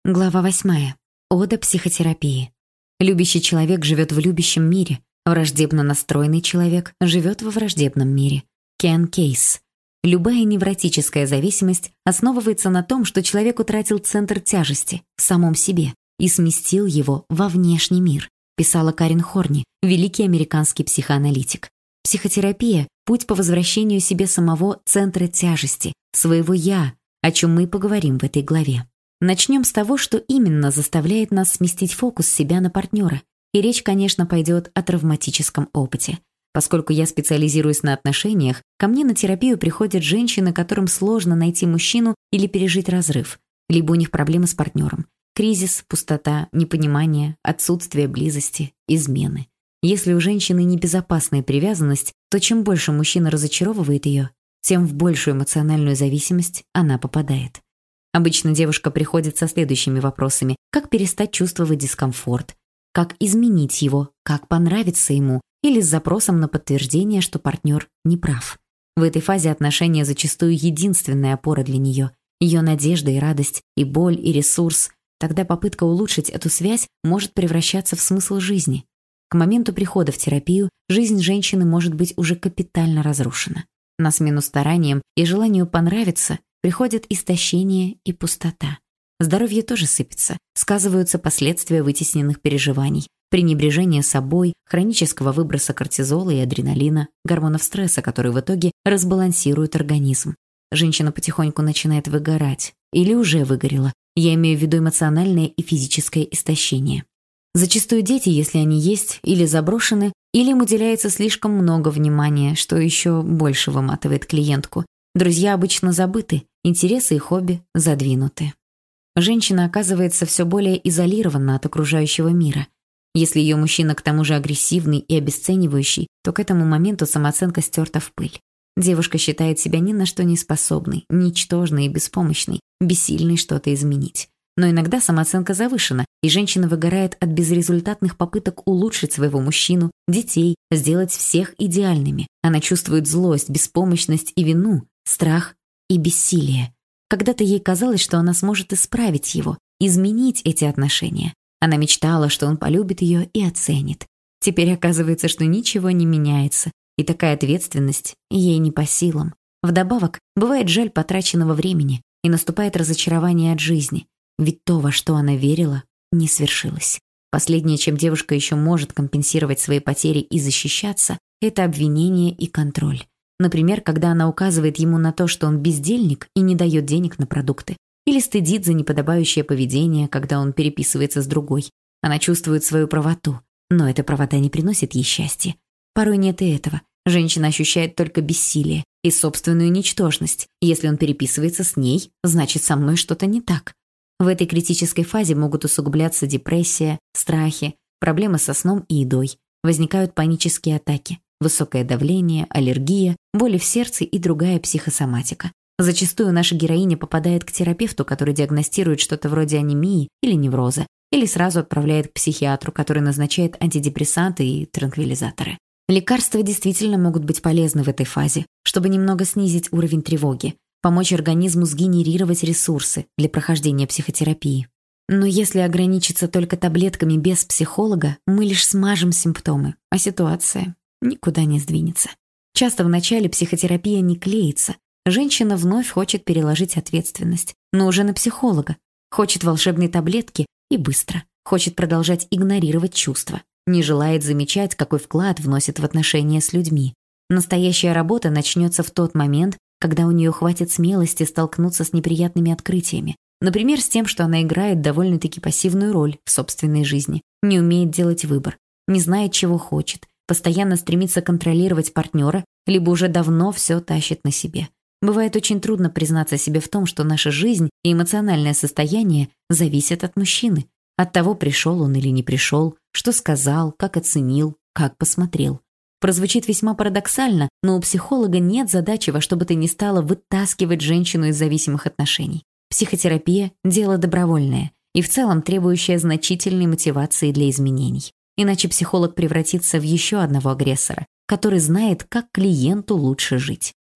Глава 8. Ода психотерапии. Любящий человек живет в любящем мире. Враждебно настроенный человек живет во враждебном мире. Кен Кейс. Любая невротическая зависимость основывается на том, что человек утратил центр тяжести в самом себе и сместил его во внешний мир, писала Карен Хорни, великий американский психоаналитик. Психотерапия – путь по возвращению себе самого центра тяжести, своего «я», о чем мы поговорим в этой главе. Начнем с того, что именно заставляет нас сместить фокус себя на партнера. И речь, конечно, пойдет о травматическом опыте. Поскольку я специализируюсь на отношениях, ко мне на терапию приходят женщины, которым сложно найти мужчину или пережить разрыв. Либо у них проблемы с партнером. Кризис, пустота, непонимание, отсутствие близости, измены. Если у женщины небезопасная привязанность, то чем больше мужчина разочаровывает ее, тем в большую эмоциональную зависимость она попадает. Обычно девушка приходит со следующими вопросами: как перестать чувствовать дискомфорт, как изменить его, как понравиться ему, или с запросом на подтверждение, что партнер не прав. В этой фазе отношения зачастую единственная опора для нее, ее надежда и радость, и боль, и ресурс. Тогда попытка улучшить эту связь может превращаться в смысл жизни. К моменту прихода в терапию жизнь женщины может быть уже капитально разрушена. На смену стараниям и желанию понравиться приходят истощение и пустота. Здоровье тоже сыпется, сказываются последствия вытесненных переживаний, пренебрежение собой, хронического выброса кортизола и адреналина, гормонов стресса, которые в итоге разбалансируют организм. Женщина потихоньку начинает выгорать, или уже выгорела, я имею в виду эмоциональное и физическое истощение. Зачастую дети, если они есть, или заброшены, или им уделяется слишком много внимания, что еще больше выматывает клиентку. Друзья обычно забыты, интересы и хобби задвинуты. Женщина оказывается все более изолирована от окружающего мира. Если ее мужчина к тому же агрессивный и обесценивающий, то к этому моменту самооценка стерта в пыль. Девушка считает себя ни на что не способной, ничтожной и беспомощной, бессильной что-то изменить. Но иногда самооценка завышена, и женщина выгорает от безрезультатных попыток улучшить своего мужчину, детей, сделать всех идеальными. Она чувствует злость, беспомощность и вину, страх и бессилие. Когда-то ей казалось, что она сможет исправить его, изменить эти отношения. Она мечтала, что он полюбит ее и оценит. Теперь оказывается, что ничего не меняется, и такая ответственность ей не по силам. Вдобавок, бывает жаль потраченного времени, и наступает разочарование от жизни, ведь то, во что она верила, не свершилось. Последнее, чем девушка еще может компенсировать свои потери и защищаться, это обвинение и контроль. Например, когда она указывает ему на то, что он бездельник и не дает денег на продукты, или стыдит за неподобающее поведение, когда он переписывается с другой. Она чувствует свою правоту, но эта правота не приносит ей счастья. Порой нет и этого. Женщина ощущает только бессилие и собственную ничтожность. Если он переписывается с ней, значит, со мной что-то не так. В этой критической фазе могут усугубляться депрессия, страхи, проблемы со сном и едой. Возникают панические атаки, высокое давление, аллергия, боли в сердце и другая психосоматика. Зачастую наша героиня попадает к терапевту, который диагностирует что-то вроде анемии или невроза, или сразу отправляет к психиатру, который назначает антидепрессанты и транквилизаторы. Лекарства действительно могут быть полезны в этой фазе, чтобы немного снизить уровень тревоги, помочь организму сгенерировать ресурсы для прохождения психотерапии. Но если ограничиться только таблетками без психолога, мы лишь смажем симптомы, а ситуация никуда не сдвинется. Часто в начале психотерапия не клеится. Женщина вновь хочет переложить ответственность, но уже на психолога. Хочет волшебной таблетки и быстро. Хочет продолжать игнорировать чувства. Не желает замечать, какой вклад вносит в отношения с людьми. Настоящая работа начнется в тот момент, когда у нее хватит смелости столкнуться с неприятными открытиями. Например, с тем, что она играет довольно-таки пассивную роль в собственной жизни, не умеет делать выбор, не знает, чего хочет, постоянно стремится контролировать партнера, либо уже давно все тащит на себе. Бывает очень трудно признаться себе в том, что наша жизнь и эмоциональное состояние зависят от мужчины, от того, пришел он или не пришел, что сказал, как оценил, как посмотрел. Прозвучит весьма парадоксально, но у психолога нет задачи во что бы то ни стало вытаскивать женщину из зависимых отношений. Психотерапия – дело добровольное и в целом требующее значительной мотивации для изменений. Иначе психолог превратится в еще одного агрессора, который знает, как клиенту лучше жить.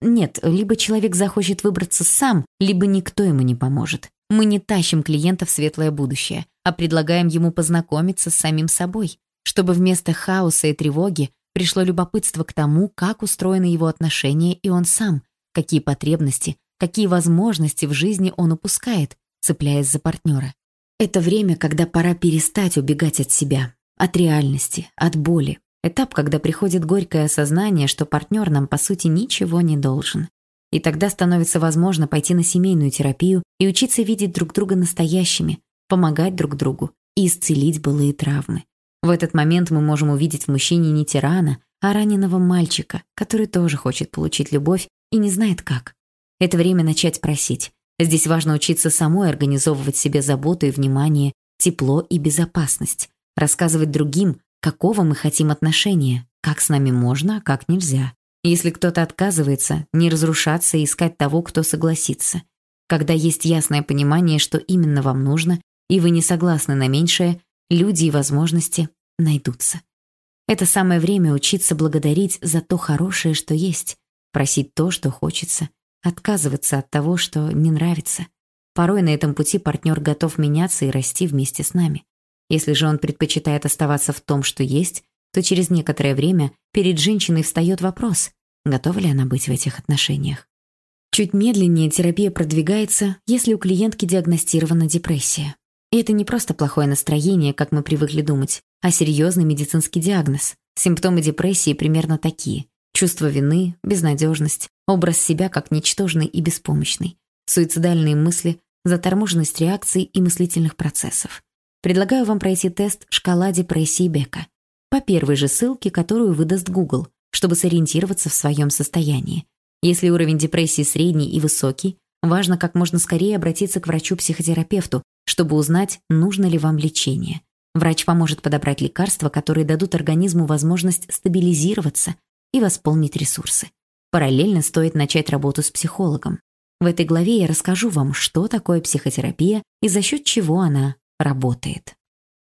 Нет, либо человек захочет выбраться сам, либо никто ему не поможет. Мы не тащим клиента в светлое будущее, а предлагаем ему познакомиться с самим собой, чтобы вместо хаоса и тревоги пришло любопытство к тому, как устроены его отношения и он сам, какие потребности, какие возможности в жизни он упускает, цепляясь за партнера. Это время, когда пора перестать убегать от себя, от реальности, от боли. Этап, когда приходит горькое осознание, что партнер нам, по сути, ничего не должен. И тогда становится возможно пойти на семейную терапию и учиться видеть друг друга настоящими, помогать друг другу и исцелить былые травмы. В этот момент мы можем увидеть в мужчине не тирана, а раненого мальчика, который тоже хочет получить любовь и не знает как. Это время начать просить. Здесь важно учиться самой организовывать себе заботу и внимание, тепло и безопасность, рассказывать другим, какого мы хотим отношения, как с нами можно, а как нельзя. Если кто-то отказывается, не разрушаться и искать того, кто согласится. Когда есть ясное понимание, что именно вам нужно, и вы не согласны на меньшее, люди и возможности найдутся. Это самое время учиться благодарить за то хорошее, что есть, просить то, что хочется, отказываться от того, что не нравится. Порой на этом пути партнер готов меняться и расти вместе с нами. Если же он предпочитает оставаться в том, что есть, то через некоторое время перед женщиной встает вопрос, готова ли она быть в этих отношениях. Чуть медленнее терапия продвигается, если у клиентки диагностирована депрессия. И это не просто плохое настроение, как мы привыкли думать, а серьезный медицинский диагноз. Симптомы депрессии примерно такие: чувство вины, безнадежность, образ себя как ничтожный и беспомощный, суицидальные мысли, заторможенность реакций и мыслительных процессов. Предлагаю вам пройти тест «Шкала депрессии Бека» по первой же ссылке, которую выдаст Google, чтобы сориентироваться в своем состоянии. Если уровень депрессии средний и высокий, важно как можно скорее обратиться к врачу-психотерапевту, чтобы узнать, нужно ли вам лечение. Врач поможет подобрать лекарства, которые дадут организму возможность стабилизироваться и восполнить ресурсы. Параллельно стоит начать работу с психологом. В этой главе я расскажу вам, что такое психотерапия и за счет чего она работает.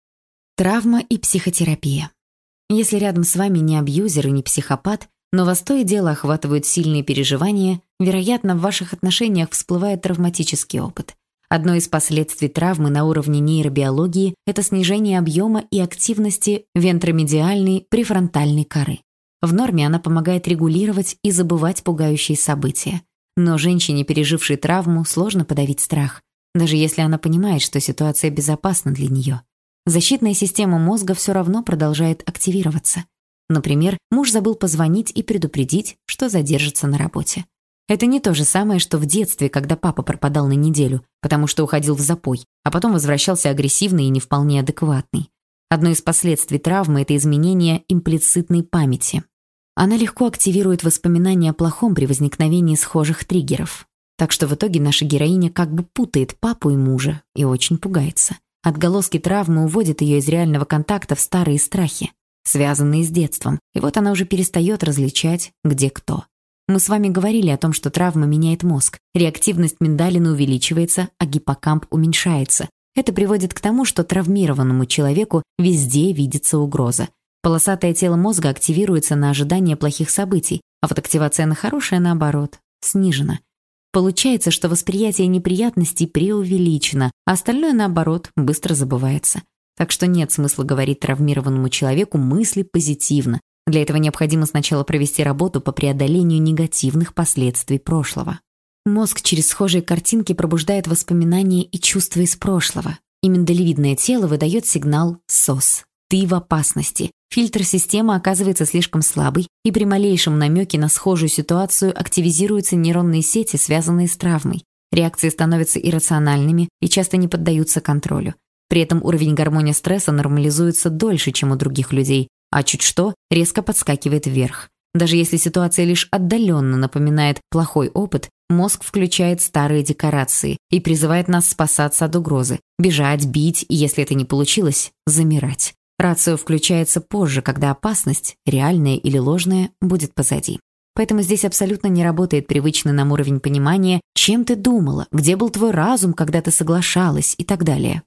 Травма и психотерапия. Если рядом с вами не абьюзер и не психопат, но вас то и дело охватывают сильные переживания, вероятно, в ваших отношениях всплывает травматический опыт. Одно из последствий травмы на уровне нейробиологии – это снижение объема и активности вентромедиальной префронтальной коры. В норме она помогает регулировать и забывать пугающие события. Но женщине, пережившей травму, сложно подавить страх, даже если она понимает, что ситуация безопасна для нее. Защитная система мозга все равно продолжает активироваться. Например, муж забыл позвонить и предупредить, что задержится на работе. Это не то же самое, что в детстве, когда папа пропадал на неделю, потому что уходил в запой, а потом возвращался агрессивный и не вполне адекватный. Одно из последствий травмы – это изменение имплицитной памяти. Она легко активирует воспоминания о плохом при возникновении схожих триггеров. Так что в итоге наша героиня как бы путает папу и мужа и очень пугается. Отголоски травмы уводят ее из реального контакта в старые страхи, связанные с детством, и вот она уже перестает различать, где кто. Мы с вами говорили о том, что травма меняет мозг, реактивность миндалины увеличивается, а гиппокамп уменьшается. Это приводит к тому, что травмированному человеку везде видится угроза. Полосатое тело мозга активируется на ожидание плохих событий, а вот активация на хорошее, наоборот, снижена. Получается, что восприятие неприятностей преувеличено, а остальное, наоборот, быстро забывается. Так что нет смысла говорить травмированному человеку мысли позитивно. Для этого необходимо сначала провести работу по преодолению негативных последствий прошлого. Мозг через схожие картинки пробуждает воспоминания и чувства из прошлого. И миндалевидное тело выдает сигнал «СОС». Ты в опасности. Фильтр системы оказывается слишком слабый, и при малейшем намеке на схожую ситуацию активизируются нейронные сети, связанные с травмой. Реакции становятся иррациональными и часто не поддаются контролю. При этом уровень гормона стресса нормализуется дольше, чем у других людей, а чуть что резко подскакивает вверх. Даже если ситуация лишь отдаленно напоминает плохой опыт, мозг включает старые декорации и призывает нас спасаться от угрозы, бежать, бить и, если это не получилось, замирать. Рацио включается позже, когда опасность, реальная или ложная, будет позади. Поэтому здесь абсолютно не работает привычный нам уровень понимания, чем ты думала, где был твой разум, когда ты соглашалась и так далее.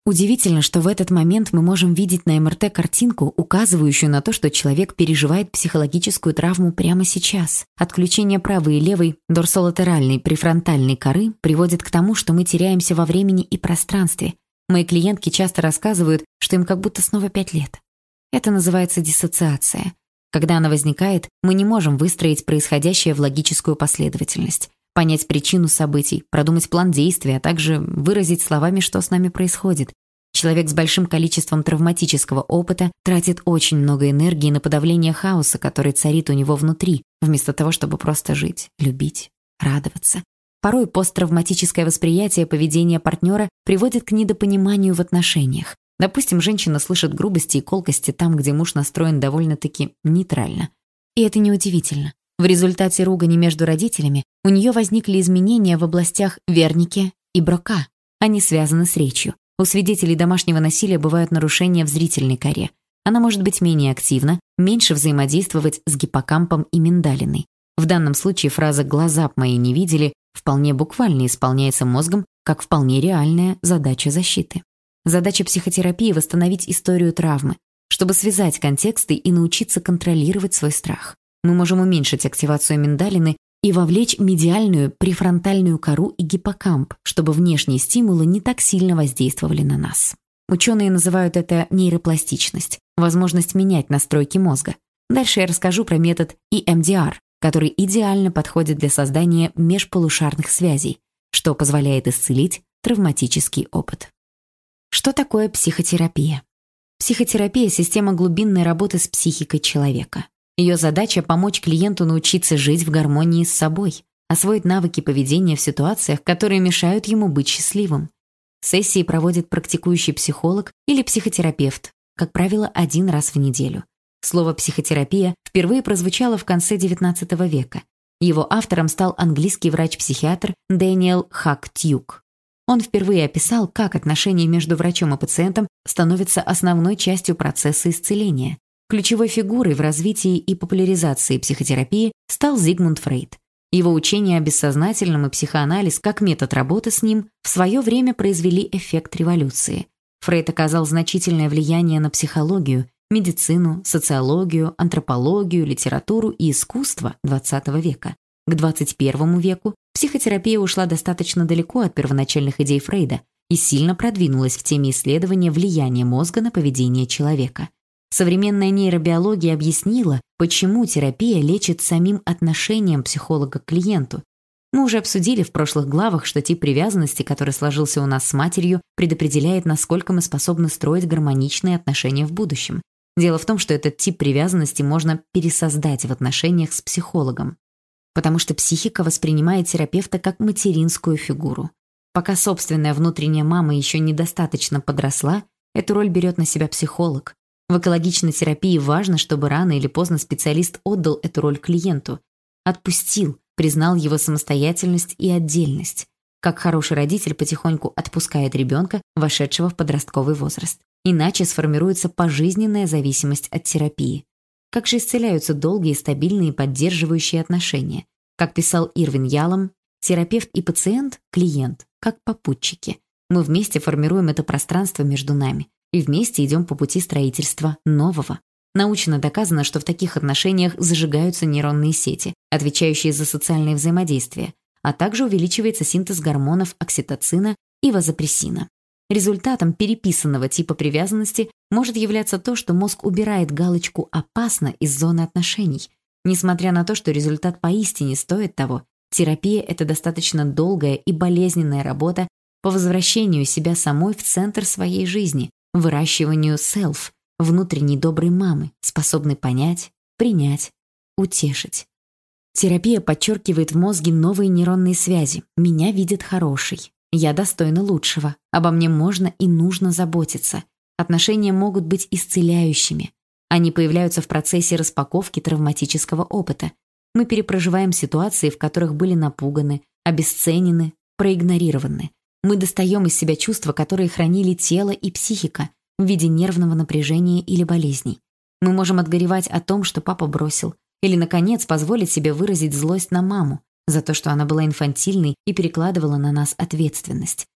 Удивительно, что в этот момент мы можем видеть на МРТ картинку, указывающую на то, что человек переживает психологическую травму прямо сейчас. Отключение правой и левой дорсолатеральной префронтальной коры приводит к тому, что мы теряемся во времени и пространстве. Мои клиентки часто рассказывают, что им как будто снова 5 лет. Это называется диссоциация. Когда она возникает, мы не можем выстроить происходящее в логическую последовательность, понять причину событий, продумать план действий, а также выразить словами, что с нами происходит. Человек с большим количеством травматического опыта тратит очень много энергии на подавление хаоса, который царит у него внутри, вместо того, чтобы просто жить, любить, радоваться. Порой посттравматическое восприятие поведения партнера приводит к недопониманию в отношениях. Допустим, женщина слышит грубости и колкости там, где муж настроен довольно-таки нейтрально. И это неудивительно. В результате ругани между родителями у нее возникли изменения в областях Вернике и Брока. Они связаны с речью. У свидетелей домашнего насилия бывают нарушения в зрительной коре. Она может быть менее активна, меньше взаимодействовать с гиппокампом и миндалиной. В данном случае фраза «глаза б мои не видели» вполне буквально исполняется мозгом как вполне реальная задача защиты. Задача психотерапии — восстановить историю травмы, чтобы связать контексты и научиться контролировать свой страх. Мы можем уменьшить активацию миндалины и вовлечь медиальную префронтальную кору и гиппокамп, чтобы внешние стимулы не так сильно воздействовали на нас. Ученые называют это нейропластичность, возможность менять настройки мозга. Дальше я расскажу про метод EMDR, который идеально подходит для создания межполушарных связей, что позволяет исцелить травматический опыт. Что такое психотерапия? Психотерапия — система глубинной работы с психикой человека. Ее задача — помочь клиенту научиться жить в гармонии с собой, освоить навыки поведения в ситуациях, которые мешают ему быть счастливым. Сессии проводит практикующий психолог или психотерапевт, как правило, 1 раз в неделю. Слово «психотерапия» впервые прозвучало в конце XIX века. Его автором стал английский врач-психиатр Дэниел Хак-Тьюк. Он впервые описал, как отношения между врачом и пациентом становятся основной частью процесса исцеления. Ключевой фигурой в развитии и популяризации психотерапии стал Зигмунд Фрейд. Его учение о бессознательном и психоанализ как метод работы с ним в свое время произвели эффект революции. Фрейд оказал значительное влияние на психологию, медицину, социологию, антропологию, литературу и искусство XX века. К XXI веку психотерапия ушла достаточно далеко от первоначальных идей Фрейда и сильно продвинулась в теме исследования влияния мозга на поведение человека. Современная нейробиология объяснила, почему терапия лечит самим отношением психолога к клиенту. Мы уже обсудили в прошлых главах, что тип привязанности, который сложился у нас с матерью, предопределяет, насколько мы способны строить гармоничные отношения в будущем. Дело в том, что этот тип привязанности можно пересоздать в отношениях с психологом, потому что психика воспринимает терапевта как материнскую фигуру. Пока собственная внутренняя мама еще недостаточно подросла, эту роль берет на себя психолог. В экологичной терапии важно, чтобы рано или поздно специалист отдал эту роль клиенту, отпустил, признал его самостоятельность и отдельность. Как хороший родитель потихоньку отпускает ребенка, вошедшего в подростковый возраст. Иначе сформируется пожизненная зависимость от терапии. Как же исцеляются долгие, стабильные, поддерживающие отношения? Как писал Ирвин Ялом, терапевт и пациент – клиент, как попутчики. Мы вместе формируем это пространство между нами и вместе идем по пути строительства нового. Научно доказано, что в таких отношениях зажигаются нейронные сети, отвечающие за социальное взаимодействие, а также увеличивается синтез гормонов окситоцина и вазопрессина. Результатом переписанного типа привязанности может являться то, что мозг убирает галочку «опасно» из зоны отношений. Несмотря на то, что результат поистине стоит того, терапия — это достаточно долгая и болезненная работа по возвращению себя самой в центр своей жизни, выращиванию self, внутренней доброй мамы, способной понять, принять, утешить. Терапия подчеркивает в мозге новые нейронные связи. Меня видят хорошей. Я достойна лучшего. Обо мне можно и нужно заботиться. Отношения могут быть исцеляющими. Они появляются в процессе распаковки травматического опыта. Мы перепроживаем ситуации, в которых были напуганы, обесценены, проигнорированы. Мы достаем из себя чувства, которые хранили тело и психика в виде нервного напряжения или болезней. Мы можем отгоревать о том, что папа бросил, или, наконец, позволить себе выразить злость на маму за то, что она была инфантильной и перекладывала на нас ответственность.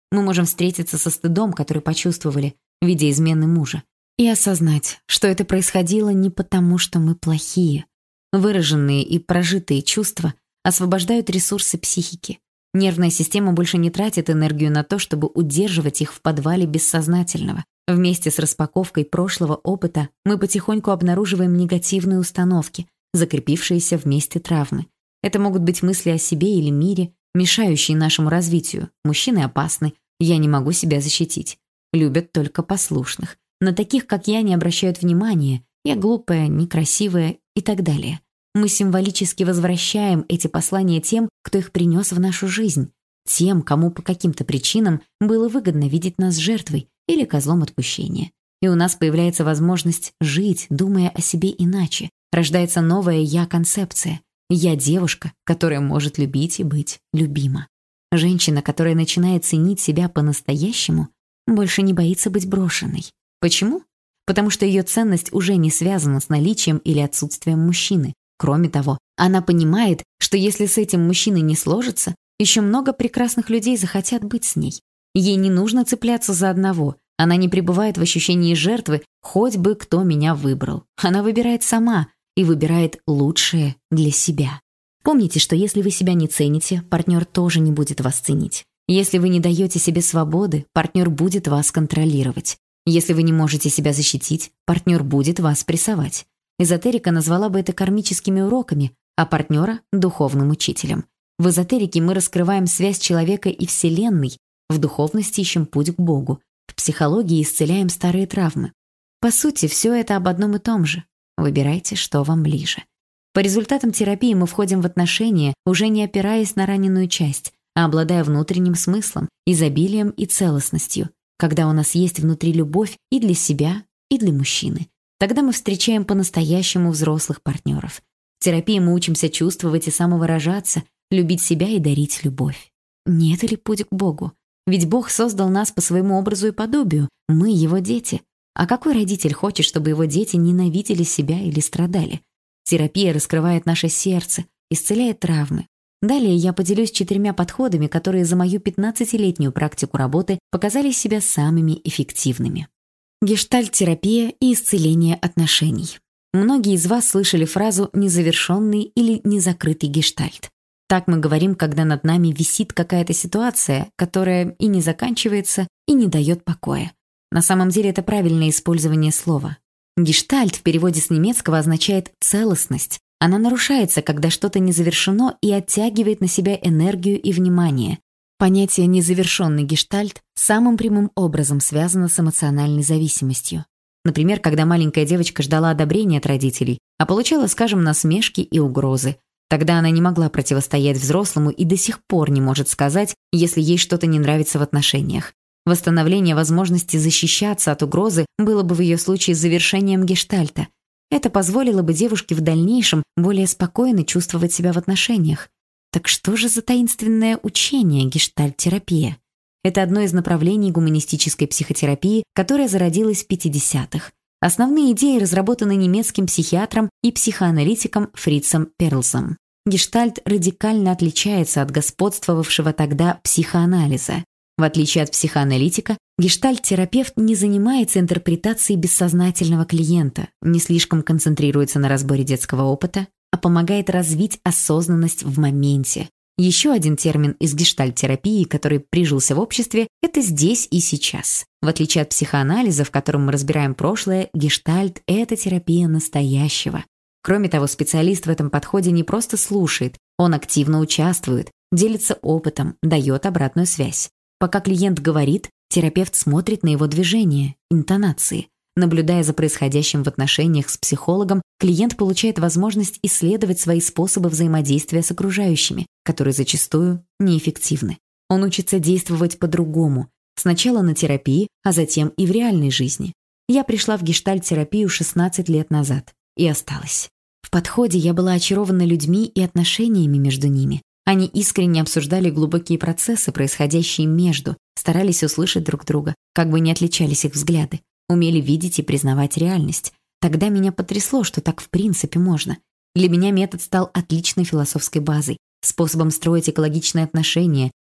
Мы можем встретиться со стыдом, который почувствовали, видя измены мужа, и осознать, что это происходило не потому, что мы плохие. Выраженные и прожитые чувства освобождают ресурсы психики. Нервная система больше не тратит энергию на то, чтобы удерживать их в подвале бессознательного. Вместе с распаковкой прошлого опыта мы потихоньку обнаруживаем негативные установки, закрепившиеся вместе травмы. Это могут быть мысли о себе или мире, мешающие нашему развитию. Мужчины опасны, я не могу себя защитить. Любят только послушных. На таких, как я, не обращают внимания. Я глупая, некрасивая и так далее. Мы символически возвращаем эти послания тем, кто их принес в нашу жизнь. Тем, кому по каким-то причинам было выгодно видеть нас жертвой или козлом отпущения. И у нас появляется возможность жить, думая о себе иначе. Рождается новая «я-концепция». Я девушка, которая может любить и быть любима. Женщина, которая начинает ценить себя по-настоящему, больше не боится быть брошенной. Почему? Потому что ее ценность уже не связана с наличием или отсутствием мужчины. Кроме того, она понимает, что если с этим мужчиной не сложится, еще много прекрасных людей захотят быть с ней. Ей не нужно цепляться за одного. Она не пребывает в ощущении жертвы, хоть бы кто меня выбрал. Она выбирает сама и выбирает лучшее для себя. Помните, что если вы себя не цените, партнер тоже не будет вас ценить. Если вы не даете себе свободы, партнер будет вас контролировать. Если вы не можете себя защитить, партнер будет вас прессовать. Эзотерика назвала бы это кармическими уроками, а партнера — духовным учителем. В эзотерике мы раскрываем связь человека и Вселенной, в духовности ищем путь к Богу, в психологии исцеляем старые травмы. По сути, все это об одном и том же. Выбирайте, что вам ближе. По результатам терапии мы входим в отношения, уже не опираясь на раненую часть, а обладая внутренним смыслом, изобилием и целостностью, когда у нас есть внутри любовь и для себя, и для мужчины. Тогда мы встречаем по-настоящему взрослых партнеров. В терапии мы учимся чувствовать и самовыражаться, любить себя и дарить любовь. Не это ли путь к Богу? Ведь Бог создал нас по своему образу и подобию, мы его дети. А какой родитель хочет, чтобы его дети ненавидели себя или страдали? Терапия раскрывает наше сердце, исцеляет травмы. Далее я поделюсь 4 подходами, которые за мою 15-летнюю практику работы показали себя самыми эффективными. Гештальт-терапия и исцеление отношений. Многие из вас слышали фразу «незавершенный» или «незакрытый гештальт». Так мы говорим, когда над нами висит какая-то ситуация, которая и не заканчивается, и не дает покоя. На самом деле это правильное использование слова. Гештальт в переводе с немецкого означает «целостность». Она нарушается, когда что-то не завершено и оттягивает на себя энергию и внимание. Понятие «незавершенный гештальт» самым прямым образом связано с эмоциональной зависимостью. Например, когда маленькая девочка ждала одобрения от родителей, а получала, скажем, насмешки и угрозы. Тогда она не могла противостоять взрослому и до сих пор не может сказать, если ей что-то не нравится в отношениях. Восстановление возможности защищаться от угрозы было бы в ее случае завершением гештальта. Это позволило бы девушке в дальнейшем более спокойно чувствовать себя в отношениях. Так что же за таинственное учение гештальт-терапия? Это одно из направлений гуманистической психотерапии, которая зародилась в 50-х. Основные идеи разработаны немецким психиатром и психоаналитиком Фрицем Перлсом. Гештальт радикально отличается от господствовавшего тогда психоанализа. В отличие от психоаналитика, гештальт-терапевт не занимается интерпретацией бессознательного клиента, не слишком концентрируется на разборе детского опыта, а помогает развить осознанность в моменте. Еще один термин из гештальт-терапии, который прижился в обществе, это «здесь и сейчас». В отличие от психоанализа, в котором мы разбираем прошлое, гештальт – это терапия настоящего. Кроме того, специалист в этом подходе не просто слушает, он активно участвует, делится опытом, дает обратную связь. Пока клиент говорит, терапевт смотрит на его движения, интонации. Наблюдая за происходящим в отношениях с психологом, клиент получает возможность исследовать свои способы взаимодействия с окружающими, которые зачастую неэффективны. Он учится действовать по-другому, сначала на терапии, а затем и в реальной жизни. Я пришла в гештальт-терапию 16 лет назад и осталась. В подходе я была очарована людьми и отношениями между ними. Они искренне обсуждали глубокие процессы, происходящие между, старались услышать друг друга, как бы ни отличались их взгляды, умели видеть и признавать реальность. Тогда меня потрясло, что так в принципе можно. Для меня метод стал отличной философской базой, способом строить экологичные отношения,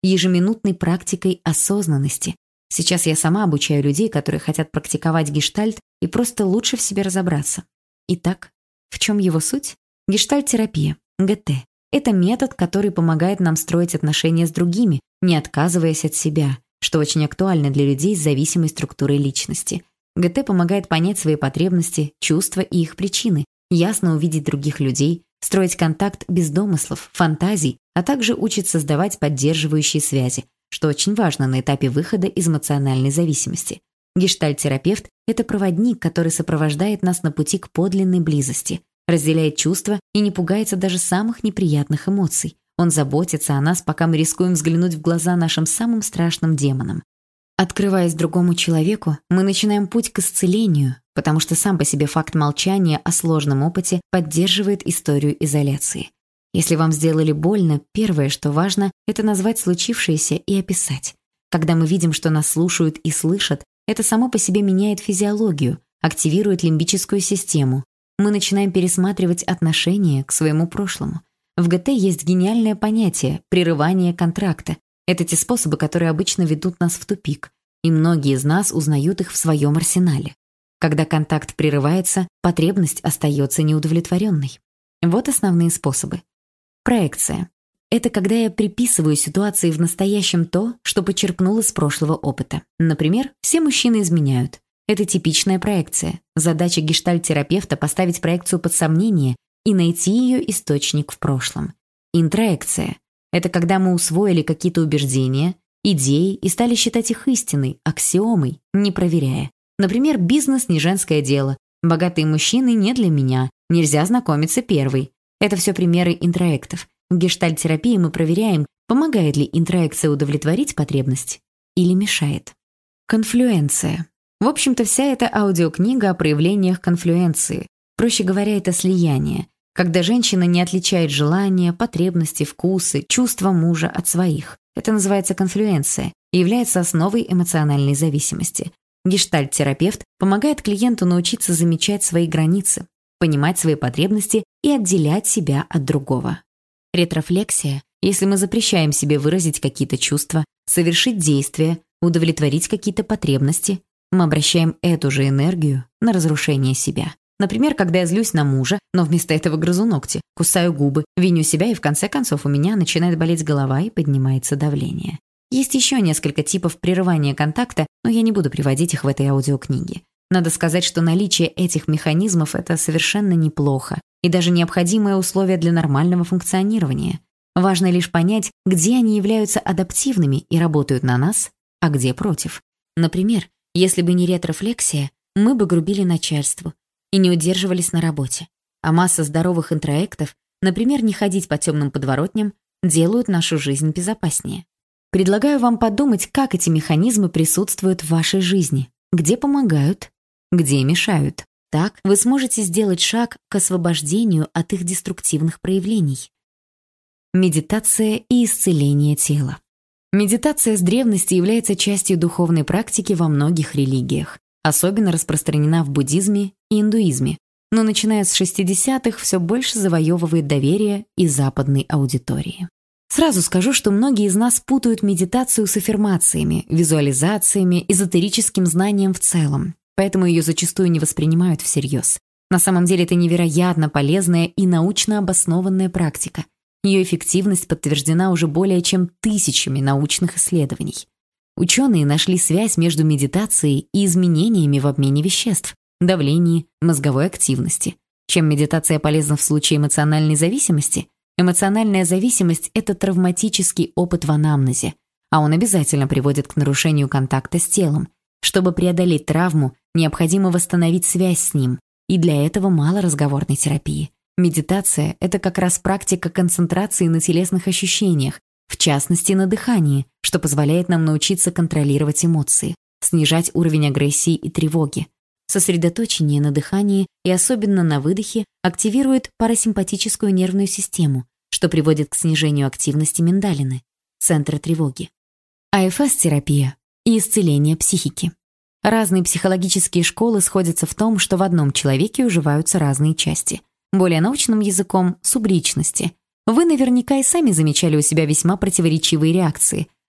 ежеминутной практикой осознанности. Сейчас я сама обучаю людей, которые хотят практиковать гештальт и просто лучше в себе разобраться. Итак, в чем его суть? Гештальт-терапия, ГТ. Это метод, который помогает нам строить отношения с другими, не отказываясь от себя, что очень актуально для людей с зависимой структурой личности. ГТ помогает понять свои потребности, чувства и их причины, ясно увидеть других людей, строить контакт без домыслов, фантазий, а также учит создавать поддерживающие связи, что очень важно на этапе выхода из эмоциональной зависимости. Гештальт-терапевт – это проводник, который сопровождает нас на пути к подлинной близости, разделяет чувства и не пугается даже самых неприятных эмоций. Он заботится о нас, пока мы рискуем взглянуть в глаза нашим самым страшным демонам. Открываясь другому человеку, мы начинаем путь к исцелению, потому что сам по себе факт молчания о сложном опыте поддерживает историю изоляции. Если вам сделали больно, первое, что важно, это назвать случившееся и описать. Когда мы видим, что нас слушают и слышат, это само по себе меняет физиологию, активирует лимбическую систему. Мы начинаем пересматривать отношение к своему прошлому. В ГТ есть гениальное понятие «прерывание контракта». Это те способы, которые обычно ведут нас в тупик, и многие из нас узнают их в своем арсенале. Когда контакт прерывается, потребность остается неудовлетворенной. Вот основные способы. Проекция. Это когда я приписываю ситуации в настоящем то, что почерпнул из прошлого опыта. Например, все мужчины изменяют. Это типичная проекция. Задача гештальт-терапевта — поставить проекцию под сомнение и найти ее источник в прошлом. Интроекция — это когда мы усвоили какие-то убеждения, идеи и стали считать их истиной, аксиомой, не проверяя. Например, бизнес не женское дело, богатые мужчины не для меня, нельзя знакомиться первой. Это все примеры интроектов. В гештальт-терапии мы проверяем, помогает ли интроекция удовлетворить потребность или мешает. Конфлюенция. В общем-то, вся эта аудиокнига о проявлениях конфлюенции. Проще говоря, это слияние, когда женщина не отличает желания, потребности, вкусы, чувства мужа от своих. Это называется конфлюенция и является основой эмоциональной зависимости. Гештальт-терапевт помогает клиенту научиться замечать свои границы, понимать свои потребности и отделять себя от другого. Ретрофлексия, если мы запрещаем себе выразить какие-то чувства, совершить действия, удовлетворить какие-то потребности, мы обращаем эту же энергию на разрушение себя. Например, когда я злюсь на мужа, но вместо этого грызу ногти, кусаю губы, виню себя, и в конце концов у меня начинает болеть голова и поднимается давление. Есть еще несколько типов прерывания контакта, но я не буду приводить их в этой аудиокниге. Надо сказать, что наличие этих механизмов — это совершенно неплохо и даже необходимое условие для нормального функционирования. Важно лишь понять, где они являются адаптивными и работают на нас, а где против. Например, если бы не ретрофлексия, мы бы грубили начальству и не удерживались на работе. А масса здоровых интроектов, например, не ходить по темным подворотням, делают нашу жизнь безопаснее. Предлагаю вам подумать, как эти механизмы присутствуют в вашей жизни, где помогают, где мешают. Так вы сможете сделать шаг к освобождению от их деструктивных проявлений. Медитация и исцеление тела. Медитация с древности является частью духовной практики во многих религиях. Особенно распространена в буддизме и индуизме, но начиная с 60-х все больше завоевывает доверие и западной аудитории. Сразу скажу, что многие из нас путают медитацию с аффирмациями, визуализациями, эзотерическим знанием в целом, поэтому ее зачастую не воспринимают всерьез. На самом деле это невероятно полезная и научно обоснованная практика. Ее эффективность подтверждена уже более чем тысячами научных исследований. Ученые нашли связь между медитацией и изменениями в обмене веществ, давлении, мозговой активности. Чем медитация полезна в случае эмоциональной зависимости? Эмоциональная зависимость — это травматический опыт в анамнезе, а он обязательно приводит к нарушению контакта с телом. Чтобы преодолеть травму, необходимо восстановить связь с ним, и для этого мало разговорной терапии. Медитация — это как раз практика концентрации на телесных ощущениях, в частности, на дыхании, что позволяет нам научиться контролировать эмоции, снижать уровень агрессии и тревоги. Сосредоточение на дыхании и особенно на выдохе активирует парасимпатическую нервную систему, что приводит к снижению активности миндалины, центра тревоги. АФС-терапия и исцеление психики. Разные психологические школы сходятся в том, что в одном человеке уживаются разные части. Более научным языком — субличности. Вы наверняка и сами замечали у себя весьма противоречивые реакции.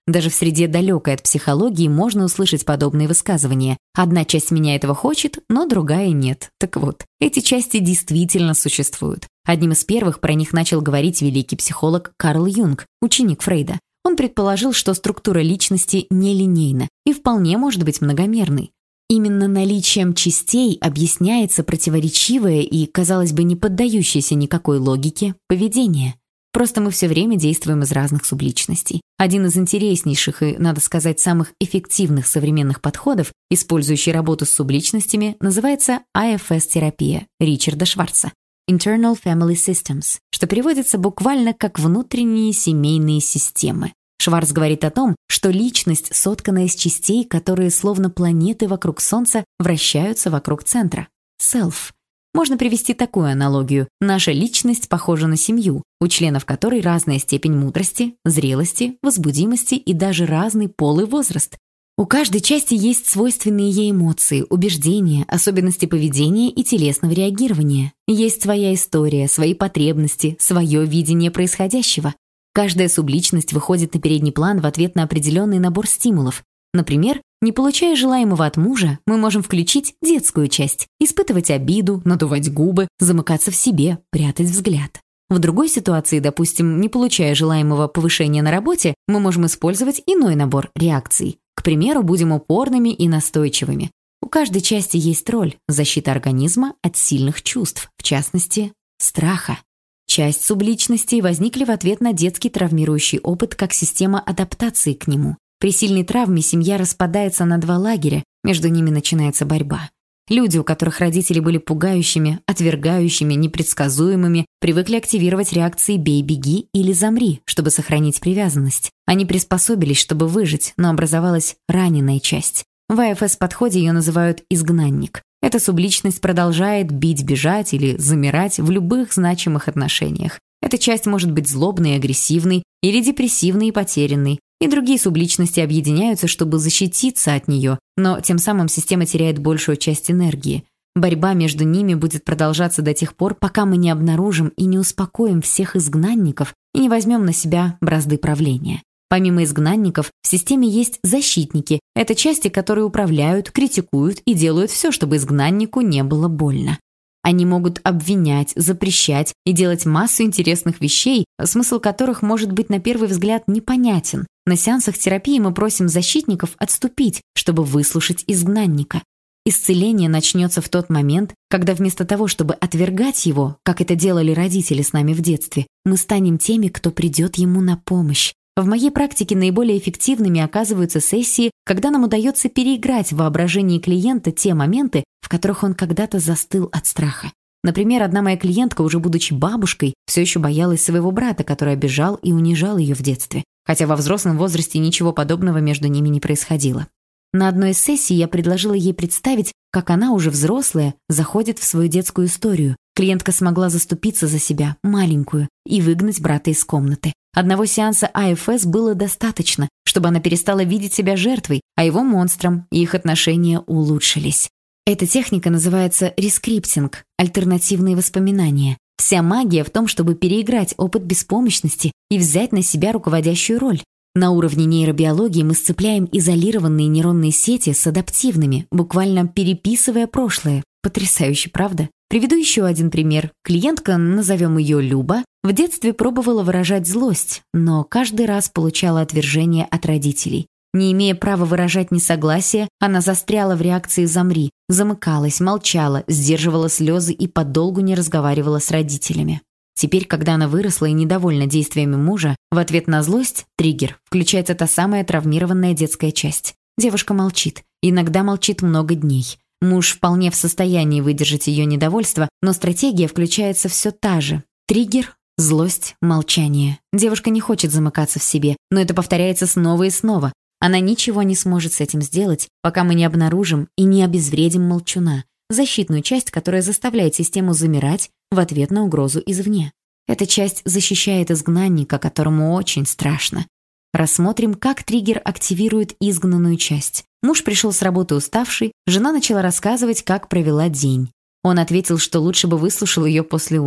Даже в среде далекой от психологии можно услышать подобные высказывания. Одна часть меня этого хочет, но другая нет. Так вот, эти части действительно существуют. Одним из первых про них начал говорить великий психолог Карл Юнг, ученик Фрейда. Он предположил, что структура личности нелинейна и вполне может быть многомерной. Именно наличием частей объясняется противоречивое и, казалось бы, не поддающееся никакой логике поведение. Просто мы все время действуем из разных субличностей. Один из интереснейших и, надо сказать, самых эффективных современных подходов, использующий работу с субличностями, называется IFS-терапия Ричарда Шварца Internal Family Systems, что переводится буквально как «внутренние семейные системы». Шварц говорит о том, что личность соткана из частей, которые, словно планеты вокруг Солнца, вращаются вокруг центра. Self. Можно привести такую аналогию. Наша личность похожа на семью, у членов которой разная степень мудрости, зрелости, возбудимости и даже разный пол и возраст. У каждой части есть свойственные ей эмоции, убеждения, особенности поведения и телесного реагирования. Есть своя история, свои потребности, свое видение происходящего. Каждая субличность выходит на передний план в ответ на определенный набор стимулов. Например, не получая желаемого от мужа, мы можем включить детскую часть, испытывать обиду, надувать губы, замыкаться в себе, прятать взгляд. В другой ситуации, допустим, не получая желаемого повышения на работе, мы можем использовать иной набор реакций. К примеру, будем упорными и настойчивыми. У каждой части есть роль – защита организма от сильных чувств, в частности, страха. Часть субличностей возникли в ответ на детский травмирующий опыт как система адаптации к нему. При сильной травме семья распадается на два лагеря, между ними начинается борьба. Люди, у которых родители были пугающими, отвергающими, непредсказуемыми, привыкли активировать реакции «бей, беги» или «замри», чтобы сохранить привязанность. Они приспособились, чтобы выжить, но образовалась раненая часть. В АФС-подходе ее называют «изгнанник». Эта субличность продолжает бить, бежать или замирать в любых значимых отношениях. Эта часть может быть злобной и агрессивной, или депрессивной и потерянной. И другие субличности объединяются, чтобы защититься от нее, но тем самым система теряет большую часть энергии. Борьба между ними будет продолжаться до тех пор, пока мы не обнаружим и не успокоим всех изгнанников и не возьмем на себя бразды правления. Помимо изгнанников, в системе есть защитники. Это части, которые управляют, критикуют и делают все, чтобы изгнаннику не было больно. Они могут обвинять, запрещать и делать массу интересных вещей, смысл которых может быть на первый взгляд непонятен. На сеансах терапии мы просим защитников отступить, чтобы выслушать изгнанника. Исцеление начнется в тот момент, когда вместо того, чтобы отвергать его, как это делали родители с нами в детстве, мы станем теми, кто придет ему на помощь. В моей практике наиболее эффективными оказываются сессии, когда нам удается переиграть в воображении клиента те моменты, в которых он когда-то застыл от страха. Например, одна моя клиентка, уже будучи бабушкой, все еще боялась своего брата, который обижал и унижал ее в детстве, хотя во взрослом возрасте ничего подобного между ними не происходило. На одной из сессий я предложила ей представить, как она, уже взрослая, заходит в свою детскую историю. Клиентка смогла заступиться за себя, маленькую, и выгнать брата из комнаты. Одного сеанса АФС было достаточно, чтобы она перестала видеть себя жертвой, а его монстром, и их отношения улучшились. Эта техника называется рескриптинг, альтернативные воспоминания. Вся магия в том, чтобы переиграть опыт беспомощности и взять на себя руководящую роль. На уровне нейробиологии мы сцепляем изолированные нейронные сети с адаптивными, буквально переписывая прошлое. Потрясающе, правда? Приведу еще один пример. Клиентка, назовем ее Люба, в детстве пробовала выражать злость, но каждый раз получала отвержение от родителей. Не имея права выражать несогласие, она застряла в реакции «замри», замыкалась, молчала, сдерживала слезы и подолгу не разговаривала с родителями. Теперь, когда она выросла и недовольна действиями мужа, в ответ на злость, триггер, включается та самая травмированная детская часть. Девушка молчит, иногда молчит много дней. Муж вполне в состоянии выдержать ее недовольство, но стратегия включается все та же. Триггер, злость, молчание. Девушка не хочет замыкаться в себе, но это повторяется снова и снова. Она ничего не сможет с этим сделать, пока мы не обнаружим и не обезвредим молчуна, защитную часть, которая заставляет систему замирать в ответ на угрозу извне. Эта часть защищает изгнанника, которому очень страшно. Рассмотрим, как триггер активирует изгнанную часть. Муж пришел с работы уставший, жена начала рассказывать, как провела день. Он ответил, что лучше бы выслушал ее после ужина.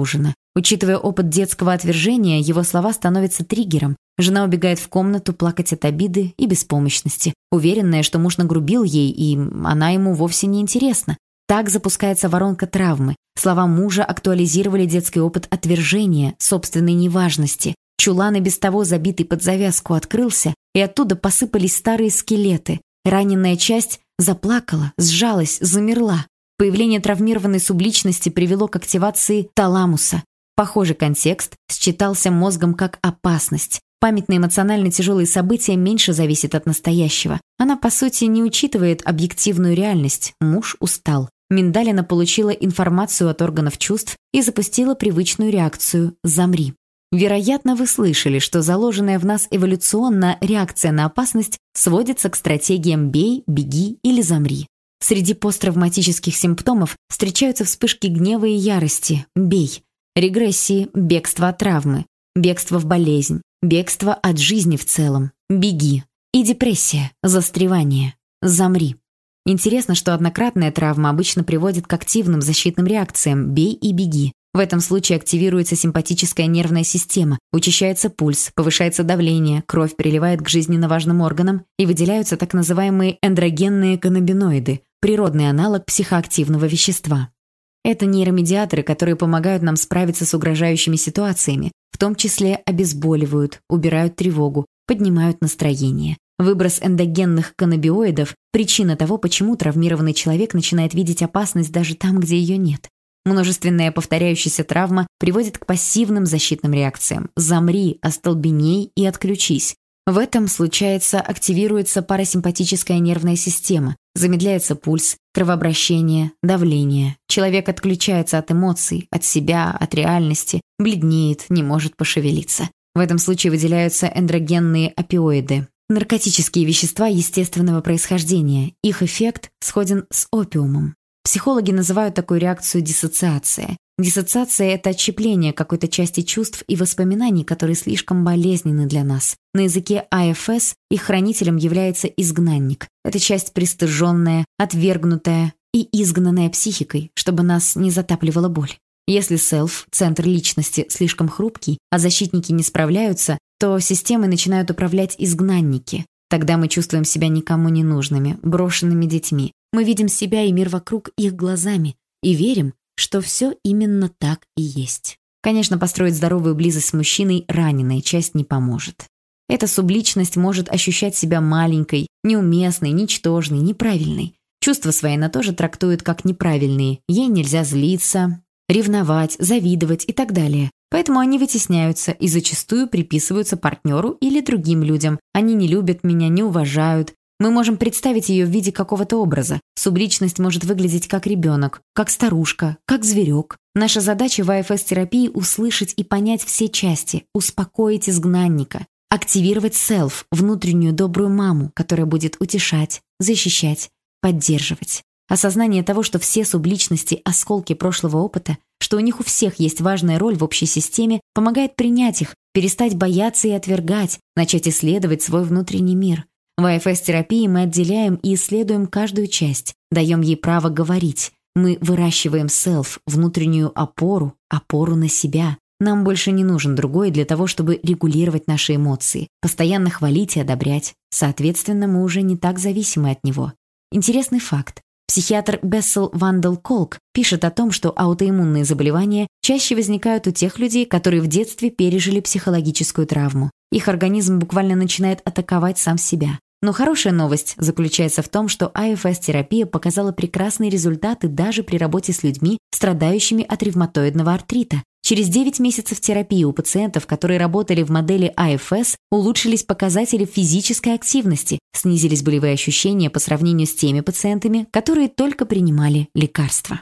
Учитывая опыт детского отвержения, его слова становятся триггером. Жена убегает в комнату плакать от обиды и беспомощности, уверенная, что муж нагрубил ей, и она ему вовсе не интересна. Так запускается воронка травмы. Слова мужа актуализировали детский опыт отвержения, собственной неважности. Чулан, и без того забитый под завязку, открылся, и оттуда посыпались старые скелеты. Раненая часть заплакала, сжалась, замерла. Появление травмированной субличности привело к активации таламуса. Похожий контекст считался мозгом как опасность. Память на эмоционально тяжелые события меньше зависит от настоящего. Она, по сути, не учитывает объективную реальность. Муж устал. Миндалина получила информацию от органов чувств и запустила привычную реакцию «замри». Вероятно, вы слышали, что заложенная в нас эволюционно реакция на опасность сводится к стратегиям «бей», «беги» или «замри». Среди посттравматических симптомов встречаются вспышки гнева и ярости «бей», регрессии «бегство от травмы», бегство в болезнь, бегство от жизни в целом, «беги» и депрессия, застревание, «замри». Интересно, что однократная травма обычно приводит к активным защитным реакциям «бей» и «беги». В этом случае активируется симпатическая нервная система, учащается пульс, повышается давление, кровь приливает к жизненно важным органам и выделяются так называемые эндрогенные каннабиноиды, природный аналог психоактивного вещества. Это нейромедиаторы, которые помогают нам справиться с угрожающими ситуациями, в том числе обезболивают, убирают тревогу, поднимают настроение. Выброс эндогенных каннабиоидов – причина того, почему травмированный человек начинает видеть опасность даже там, где ее нет. Множественная повторяющаяся травма приводит к пассивным защитным реакциям. Замри, остолбеней и отключись. В этом активируется парасимпатическая нервная система, замедляется пульс, кровообращение, давление. Человек отключается от эмоций, от себя, от реальности, бледнеет, не может пошевелиться. В этом случае выделяются эндрогенные опиоиды. Наркотические вещества естественного происхождения. Их эффект сходен с опиумом. Психологи называют такую реакцию диссоциация. Диссоциация – это отщепление какой-то части чувств и воспоминаний, которые слишком болезненны для нас. На языке АФС их хранителем является изгнанник. Это часть пристыженная, отвергнутая и изгнанная психикой, чтобы нас не затапливала боль. Если селф, центр личности, слишком хрупкий, а защитники не справляются, то системой начинают управлять изгнанники. Тогда мы чувствуем себя никому не нужными, брошенными детьми. Мы видим себя и мир вокруг их глазами и верим, что все именно так и есть. Конечно, построить здоровую близость с мужчиной раненая часть не поможет. Эта субличность может ощущать себя маленькой, неуместной, ничтожной, неправильной. Чувства свои она тоже трактует как неправильные. Ей нельзя злиться, ревновать, завидовать и так далее. Поэтому они вытесняются и зачастую приписываются партнеру или другим людям. Они не любят меня, не уважают. Мы можем представить ее в виде какого-то образа. Субличность может выглядеть как ребенок, как старушка, как зверек. Наша задача в АФС-терапии услышать и понять все части, успокоить изгнанника, активировать селф, внутреннюю добрую маму, которая будет утешать, защищать, поддерживать. Осознание того, что все субличности – осколки прошлого опыта, что у них у всех есть важная роль в общей системе, помогает принять их, перестать бояться и отвергать, начать исследовать свой внутренний мир. В АФС-терапии мы отделяем и исследуем каждую часть, даем ей право говорить. Мы выращиваем селф, внутреннюю опору на себя. Нам больше не нужен другой для того, чтобы регулировать наши эмоции, постоянно хвалить и одобрять. Соответственно, мы уже не так зависимы от него. Интересный факт. Психиатр Бессел Вандел Колк пишет о том, что аутоиммунные заболевания чаще возникают у тех людей, которые в детстве пережили психологическую травму. Их организм буквально начинает атаковать сам себя. Но хорошая новость заключается в том, что АФС-терапия показала прекрасные результаты даже при работе с людьми, страдающими от ревматоидного артрита. Через 9 месяцев терапии у пациентов, которые работали в модели АФС, улучшились показатели физической активности, снизились болевые ощущения по сравнению с теми пациентами, которые только принимали лекарства.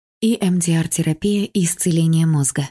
EMDR-терапия и исцеление мозга.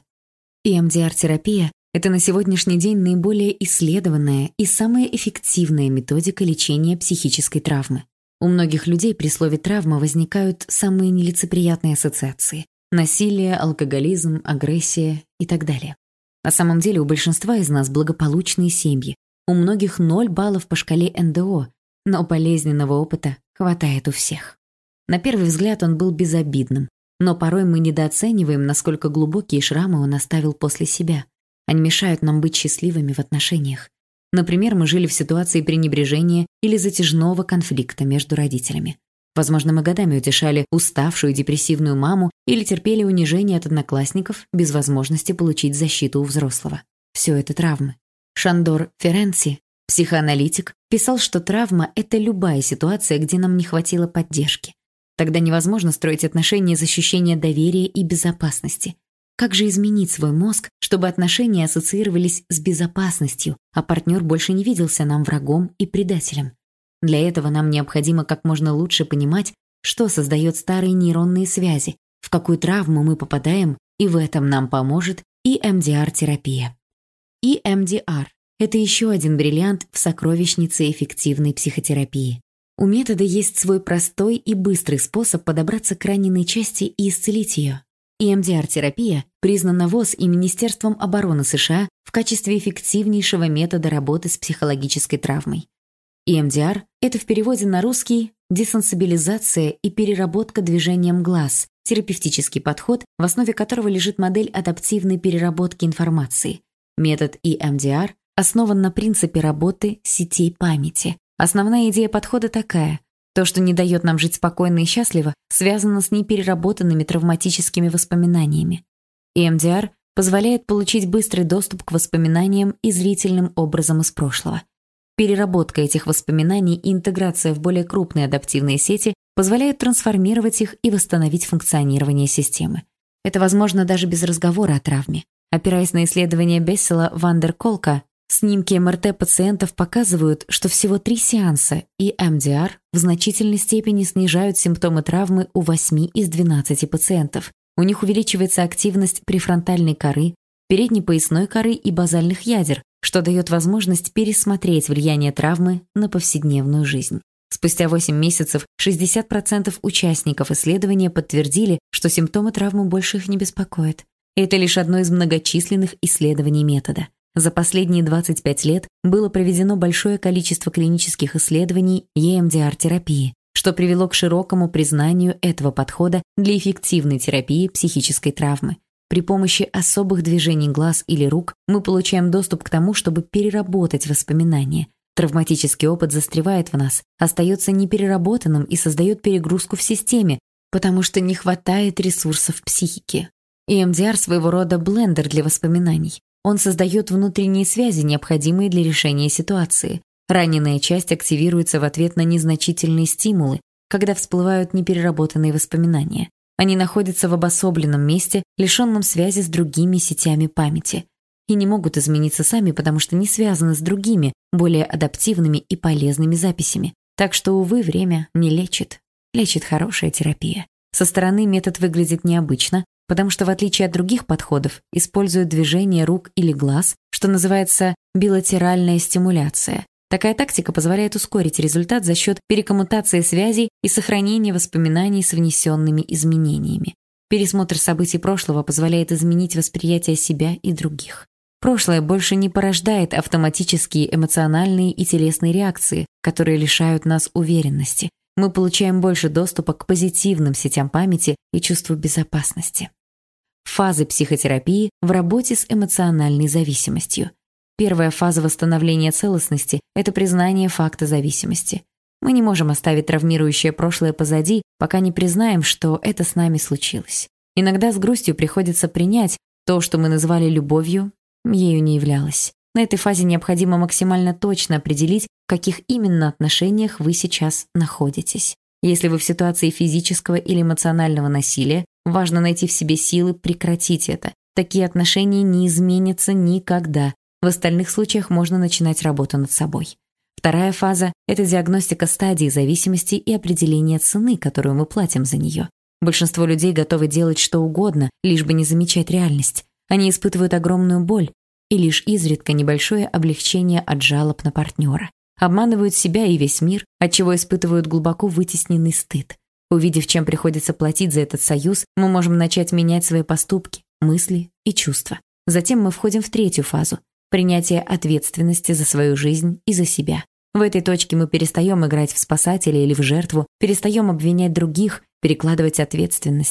EMDR-терапия – это на сегодняшний день наиболее исследованная и самая эффективная методика лечения психической травмы. У многих людей при слове «травма» возникают самые нелицеприятные ассоциации – насилие, алкоголизм, агрессия и так далее. На самом деле у большинства из нас благополучные семьи. У многих 0 баллов по шкале НДО, но болезненного опыта хватает у всех. На первый взгляд он был безобидным. но порой мы недооцениваем, насколько глубокие шрамы он оставил после себя. Они мешают нам быть счастливыми в отношениях. Например, мы жили в ситуации пренебрежения или затяжного конфликта между родителями. Возможно, мы годами утешали уставшую депрессивную маму или терпели унижение от одноклассников без возможности получить защиту у взрослого. Все это травмы. Шандор Ференци, психоаналитик, писал, что травма — это любая ситуация, где нам не хватило поддержки. Тогда невозможно строить отношения из ощущения доверия и безопасности. Как же изменить свой мозг, чтобы отношения ассоциировались с безопасностью, а партнер больше не виделся нам врагом и предателем? Для этого нам необходимо как можно лучше понимать, что создает старые нейронные связи, в какую травму мы попадаем, и в этом нам поможет EMDR-терапия. EMDR — это еще один бриллиант в сокровищнице эффективной психотерапии. У метода есть свой простой и быстрый способ подобраться к раненой части и исцелить ее. EMDR-терапия признана ВОЗ и Министерством обороны США в качестве эффективнейшего метода работы с психологической травмой. EMDR — это в переводе на русский десенсибилизация и переработка движением глаз, терапевтический подход, в основе которого лежит модель адаптивной переработки информации. Метод EMDR основан на принципе работы сетей памяти. Основная идея подхода такая: то, что не дает нам жить спокойно и счастливо, связано с непереработанными травматическими воспоминаниями. EMDR позволяет получить быстрый доступ к воспоминаниям и зрительным образам из прошлого. Переработка этих воспоминаний и интеграция в более крупные адаптивные сети позволяют трансформировать их и восстановить функционирование системы. Это возможно даже без разговора о травме. Опираясь на исследования Бессела Ван дер Колка, снимки МРТ пациентов показывают, что всего 3 сеанса EMDR в значительной степени снижают симптомы травмы у 8 из 12 пациентов. У них увеличивается активность префронтальной коры, передней поясной коры и базальных ядер, что дает возможность пересмотреть влияние травмы на повседневную жизнь. Спустя 8 месяцев 60% участников исследования подтвердили, что симптомы травмы больше их не беспокоят. Это лишь одно из многочисленных исследований метода. За последние 25 лет было проведено большое количество клинических исследований EMDR-терапии, что привело к широкому признанию этого подхода для эффективной терапии психической травмы. При помощи особых движений глаз или рук мы получаем доступ к тому, чтобы переработать воспоминания. Травматический опыт застревает в нас, остается непереработанным и создает перегрузку в системе, потому что не хватает ресурсов психики. EMDR своего рода блендер для воспоминаний. Он создает внутренние связи, необходимые для решения ситуации. Раненая часть активируется в ответ на незначительные стимулы, когда всплывают непереработанные воспоминания. Они находятся в обособленном месте, лишенном связи с другими сетями памяти. И не могут измениться сами, потому что не связаны с другими, более адаптивными и полезными записями. Так что, увы, время не лечит. Лечит хорошая терапия. Со стороны метод выглядит необычно, потому что, в отличие от других подходов, используют движение рук или глаз, что называется билатеральная стимуляция. Такая тактика позволяет ускорить результат за счет перекоммутации связей и сохранения воспоминаний с внесенными изменениями. Пересмотр событий прошлого позволяет изменить восприятие себя и других. Прошлое больше не порождает автоматические эмоциональные и телесные реакции, которые лишают нас уверенности. Мы получаем больше доступа к позитивным сетям памяти и чувству безопасности. Фазы психотерапии в работе с эмоциональной зависимостью. Первая фаза восстановления целостности – это признание факта зависимости. Мы не можем оставить травмирующее прошлое позади, пока не признаем, что это с нами случилось. Иногда с грустью приходится принять то, что мы назвали любовью, ею не являлось. На этой фазе необходимо максимально точно определить, в каких именно отношениях вы сейчас находитесь. Если вы в ситуации физического или эмоционального насилия, важно найти в себе силы прекратить это. Такие отношения не изменятся никогда. В остальных случаях можно начинать работу над собой. Вторая фаза – это диагностика стадии зависимости и определение цены, которую мы платим за нее. Большинство людей готовы делать что угодно, лишь бы не замечать реальность. Они испытывают огромную боль и лишь изредка небольшое облегчение от жалоб на партнера. Обманывают себя и весь мир, отчего испытывают глубоко вытесненный стыд. Увидев, чем приходится платить за этот союз, мы можем начать менять свои поступки, мысли и чувства. Затем мы входим в третью фазу – принятие ответственности за свою жизнь и за себя. В этой точке мы перестаем играть в спасателя или в жертву, перестаем обвинять других, перекладывать ответственность.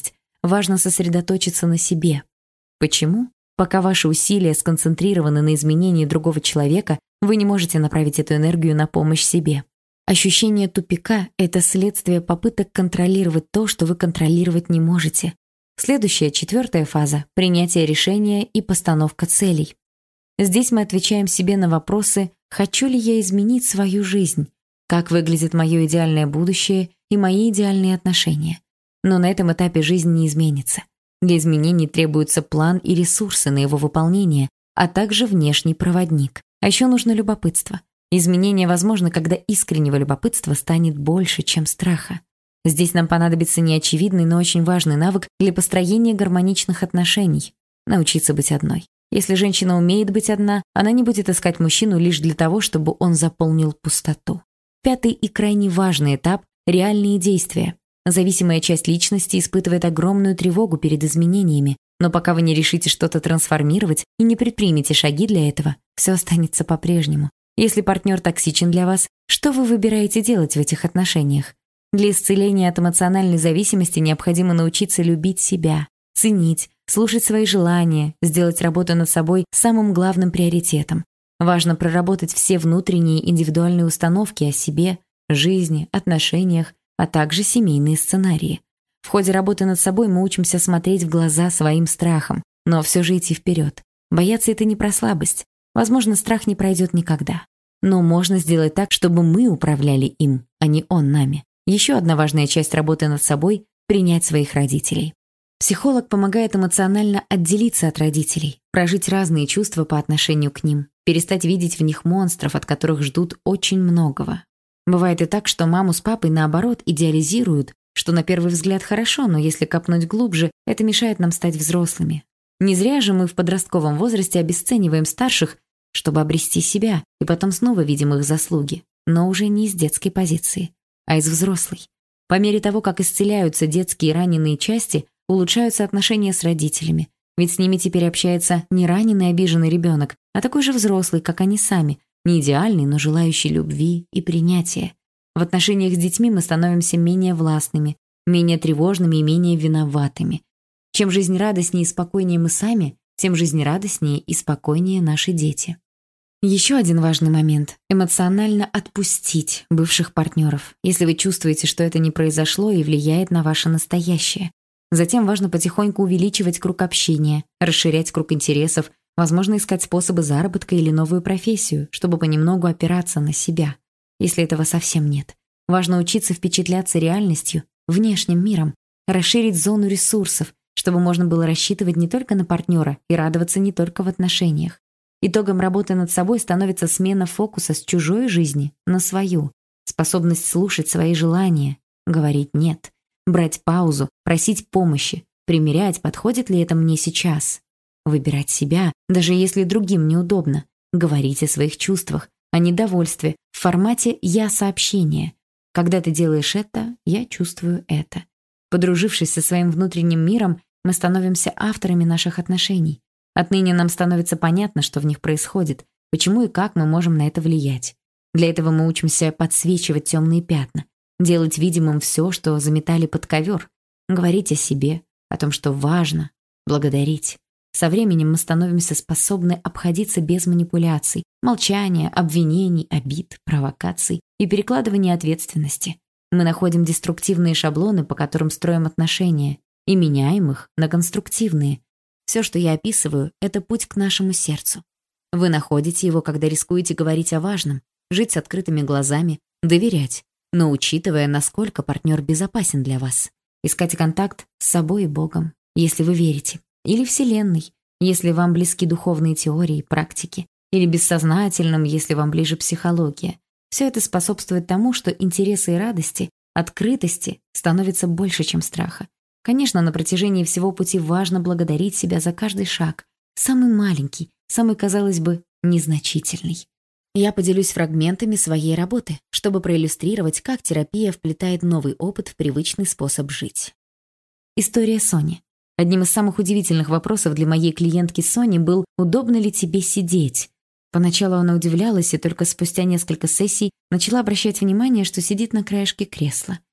важно сосредоточиться на себе. Почему? Пока ваши усилия сконцентрированы на изменении другого человека, вы не можете направить эту энергию на помощь себе. Ощущение тупика – это следствие попыток контролировать то, что вы контролировать не можете. Следующая, 4-я фаза – принятие решения и постановка целей. Здесь мы отвечаем себе на вопросы «хочу ли я изменить свою жизнь?», «как выглядит мое идеальное будущее и мои идеальные отношения?». Но на этом этапе жизнь не изменится. Для изменений требуется план и ресурсы на его выполнение, а также внешний проводник. А еще нужно любопытство. Изменения возможны, когда искреннего любопытства станет больше, чем страха. Здесь нам понадобится неочевидный, но очень важный навык для построения гармоничных отношений – научиться быть одной. Если женщина умеет быть одна, она не будет искать мужчину лишь для того, чтобы он заполнил пустоту. 5-й и крайне важный этап – реальные действия. Зависимая часть личности испытывает огромную тревогу перед изменениями, но пока вы не решите что-то трансформировать и не предпримете шаги для этого, все останется по-прежнему. Если партнер токсичен для вас, что вы выбираете делать в этих отношениях? Для исцеления от эмоциональной зависимости необходимо научиться любить себя, ценить, слушать свои желания, сделать работу над собой самым главным приоритетом. Важно проработать все внутренние индивидуальные установки о себе, жизни, отношениях, а также семейные сценарии. В ходе работы над собой мы учимся смотреть в глаза своим страхам, но все же идти вперед. Бояться — это не про слабость. Возможно, страх не пройдет никогда. Но можно сделать так, чтобы мы управляли им, а не он нами. Еще одна важная часть работы над собой — принять своих родителей. Психолог помогает эмоционально отделиться от родителей, прожить разные чувства по отношению к ним, перестать видеть в них монстров, от которых ждут очень многого. Бывает и так, что маму с папой, наоборот, идеализируют, что на первый взгляд хорошо, но если копнуть глубже, это мешает нам стать взрослыми. Не зря же мы в подростковом возрасте обесцениваем старших, чтобы обрести себя, и потом снова видим их заслуги, но уже не из детской позиции, а из взрослой. По мере того, как исцеляются детские раненые части, улучшаются отношения с родителями, ведь с ними теперь общается не раненый обиженный ребенок, а такой же взрослый, как они сами, не идеальный, но желающий любви и принятия. В отношениях с детьми мы становимся менее властными, менее тревожными и менее виноватыми. Чем жизнерадостнее и спокойнее мы сами, тем жизнерадостнее и спокойнее наши дети. Еще один важный момент – эмоционально отпустить бывших партнеров, если вы чувствуете, что это не произошло и влияет на ваше настоящее. Затем важно потихоньку увеличивать круг общения, расширять круг интересов, возможно, искать способы заработка или новую профессию, чтобы понемногу опираться на себя, если этого совсем нет. Важно учиться впечатляться реальностью, внешним миром, расширить зону ресурсов, чтобы можно было рассчитывать не только на партнера и радоваться не только в отношениях. Итогом работы над собой становится смена фокуса с чужой жизни на свою, способность слушать свои желания, говорить «нет», брать паузу, просить помощи, примерять, подходит ли это мне сейчас, выбирать себя, даже если другим неудобно, говорить о своих чувствах, о недовольстве в формате «я-сообщение». Когда ты делаешь это, я чувствую это. Подружившись со своим внутренним миром, мы становимся авторами наших отношений. Отныне нам становится понятно, что в них происходит, почему и как мы можем на это влиять. Для этого мы учимся подсвечивать темные пятна, делать видимым все, что заметали под ковер, говорить о себе, о том, что важно, благодарить. Со временем мы становимся способны обходиться без манипуляций, молчания, обвинений, обид, провокаций и перекладывания ответственности. Мы находим деструктивные шаблоны, по которым строим отношения, и меняем их на конструктивные. Все, что я описываю, это путь к нашему сердцу. Вы находите его, когда рискуете говорить о важном, жить с открытыми глазами, доверять, но учитывая, насколько партнер безопасен для вас. Искать контакт с собой и Богом, если вы верите, или Вселенной, если вам близки духовные теории, практики, или бессознательным, если вам ближе психология. Все это способствует тому, что интересы и радости, открытости становятся больше, чем страха. Конечно, на протяжении всего пути важно благодарить себя за каждый шаг, самый маленький, самый, казалось бы, незначительный. Я поделюсь фрагментами своей работы, чтобы проиллюстрировать, как терапия вплетает новый опыт в привычный способ жить. История Сони. Одним из самых удивительных вопросов для моей клиентки Сони был: «Удобно ли тебе сидеть?». Поначалу она удивлялась и только спустя несколько сессий начала обращать внимание, что сидит на краешке кресла.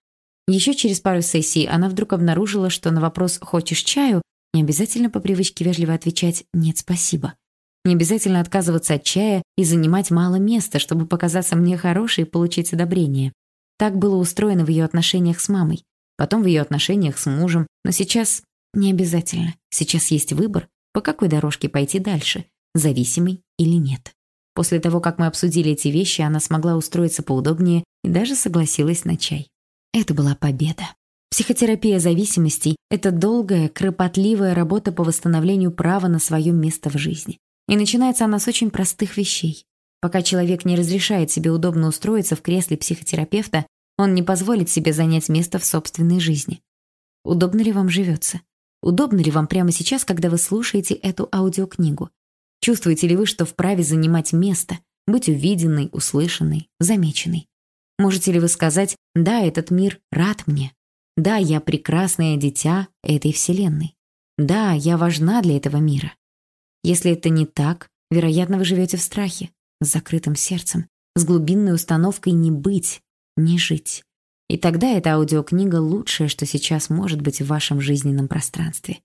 Еще через пару сессий она вдруг обнаружила, что на вопрос «хочешь чаю?» не обязательно по привычке вежливо отвечать «нет, спасибо». Не обязательно отказываться от чая и занимать мало места, чтобы показаться мне хорошей и получить одобрение. Так было устроено в ее отношениях с мамой, потом в ее отношениях с мужем, но сейчас не обязательно. Сейчас есть выбор, по какой дорожке пойти дальше, зависимый или нет. После того, как мы обсудили эти вещи, она смогла устроиться поудобнее и даже согласилась на чай. Это была победа. Психотерапия зависимостей – это долгая, кропотливая работа по восстановлению права на свое место в жизни. И начинается она с очень простых вещей. Пока человек не разрешает себе удобно устроиться в кресле психотерапевта, он не позволит себе занять место в собственной жизни. Удобно ли вам живется? Удобно ли вам прямо сейчас, когда вы слушаете эту аудиокнигу? Чувствуете ли вы, что вправе занимать место, быть увиденной, услышанной, замеченной? Можете ли вы сказать «да, этот мир рад мне», «да, я прекрасное дитя этой вселенной», «да, я важна для этого мира»? Если это не так, вероятно, вы живете в страхе, с закрытым сердцем, с глубинной установкой не быть, не жить. И тогда эта аудиокнига лучшее, что сейчас может быть в вашем жизненном пространстве.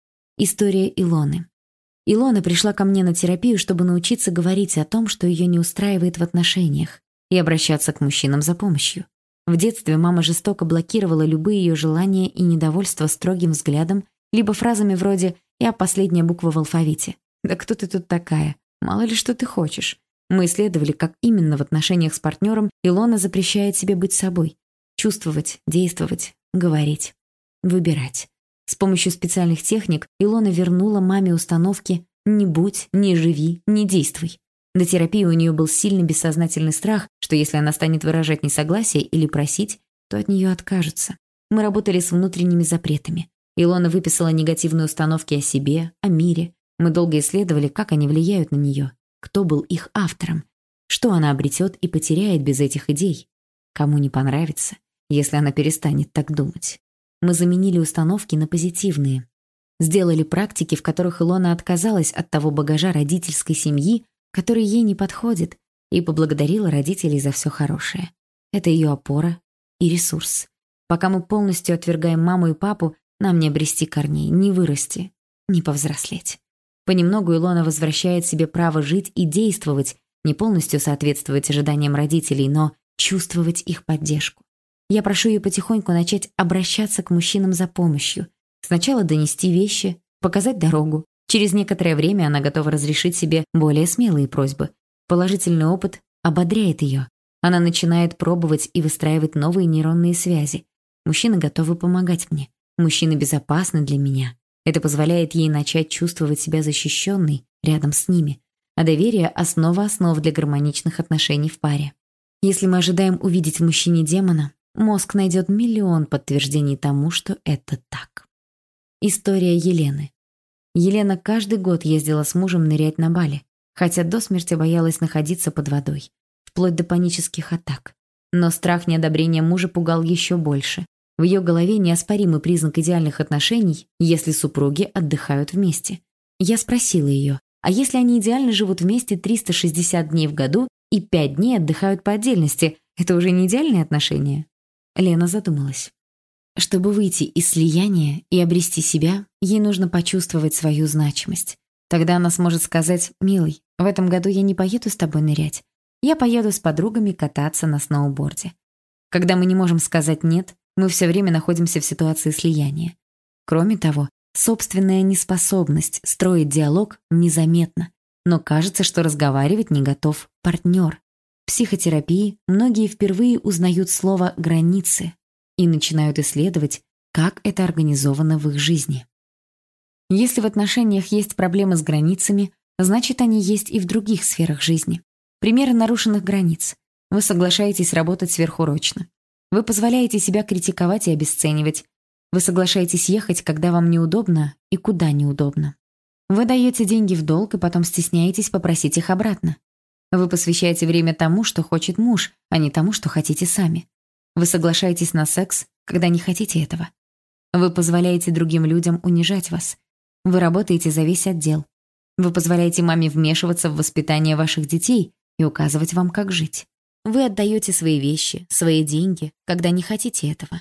История Илоны. Илона пришла ко мне на терапию, чтобы научиться говорить о том, что ее не устраивает в отношениях, и обращаться к мужчинам за помощью. В детстве мама жестоко блокировала любые ее желания и недовольство строгим взглядом, либо фразами вроде «я последняя буква в алфавите». «Да кто ты тут такая? Мало ли что ты хочешь». Мы исследовали, как именно в отношениях с партнером Илона запрещает себе быть собой. Чувствовать, действовать, говорить, выбирать. С помощью специальных техник Илона вернула маме установки «не будь, не живи, не действуй». До терапии у нее был сильный бессознательный страх, что если она станет выражать несогласие или просить, то от нее откажутся. Мы работали с внутренними запретами. Илона выписала негативные установки о себе, о мире. Мы долго исследовали, как они влияют на нее, кто был их автором, что она обретет и потеряет без этих идей, кому не понравится, если она перестанет так думать. Мы заменили установки на позитивные. Сделали практики, в которых Илона отказалась от того багажа родительской семьи, который ей не подходит, и поблагодарила родителей за все хорошее. Это ее опора и ресурс. Пока мы полностью отвергаем маму и папу, нам не обрести корней, не вырасти, не повзрослеть. Понемногу Илона возвращает себе право жить и действовать, не полностью соответствовать ожиданиям родителей, но чувствовать их поддержку. Я прошу ее потихоньку начать обращаться к мужчинам за помощью. Сначала донести вещи, показать дорогу. Через некоторое время она готова разрешить себе более смелые просьбы. Положительный опыт ободряет ее. Она начинает пробовать и выстраивать новые нейронные связи. Мужчины готовы помогать мне. Мужчины безопасны для меня. Это позволяет ей начать чувствовать себя защищенной рядом с ними. А доверие – основа основ для гармоничных отношений в паре. Если мы ожидаем увидеть в мужчине демона, мозг найдет миллион подтверждений тому, что это так. История Елены. Елена каждый год ездила с мужем нырять на Бали, хотя до смерти боялась находиться под водой, вплоть до панических атак. Но страх неодобрения мужа пугал еще больше. В ее голове неоспоримый признак идеальных отношений, если супруги отдыхают вместе. Я спросила ее, а если они идеально живут вместе 360 дней в году и 5 дней отдыхают по отдельности, это уже не идеальные отношения? Лена задумалась. Чтобы выйти из слияния и обрести себя, ей нужно почувствовать свою значимость. Тогда она сможет сказать: «Милый, в этом году я не поеду с тобой нырять. Я поеду с подругами кататься на сноуборде». Когда мы не можем сказать «нет», мы все время находимся в ситуации слияния. Кроме того, собственная неспособность строить диалог незаметна, но кажется, что разговаривать не готов партнер. В психотерапии многие впервые узнают слово «границы» и начинают исследовать, как это организовано в их жизни. Если в отношениях есть проблемы с границами, значит, они есть и в других сферах жизни. Примеры нарушенных границ. Вы соглашаетесь работать сверхурочно. Вы позволяете себя критиковать и обесценивать. Вы соглашаетесь ехать, когда вам неудобно и куда неудобно. Вы даете деньги в долг и потом стесняетесь попросить их обратно. Вы посвящаете время тому, что хочет муж, а не тому, что хотите сами. Вы соглашаетесь на секс, когда не хотите этого. Вы позволяете другим людям унижать вас. Вы работаете за весь отдел. Вы позволяете маме вмешиваться в воспитание ваших детей и указывать вам, как жить. Вы отдаете свои вещи, свои деньги, когда не хотите этого.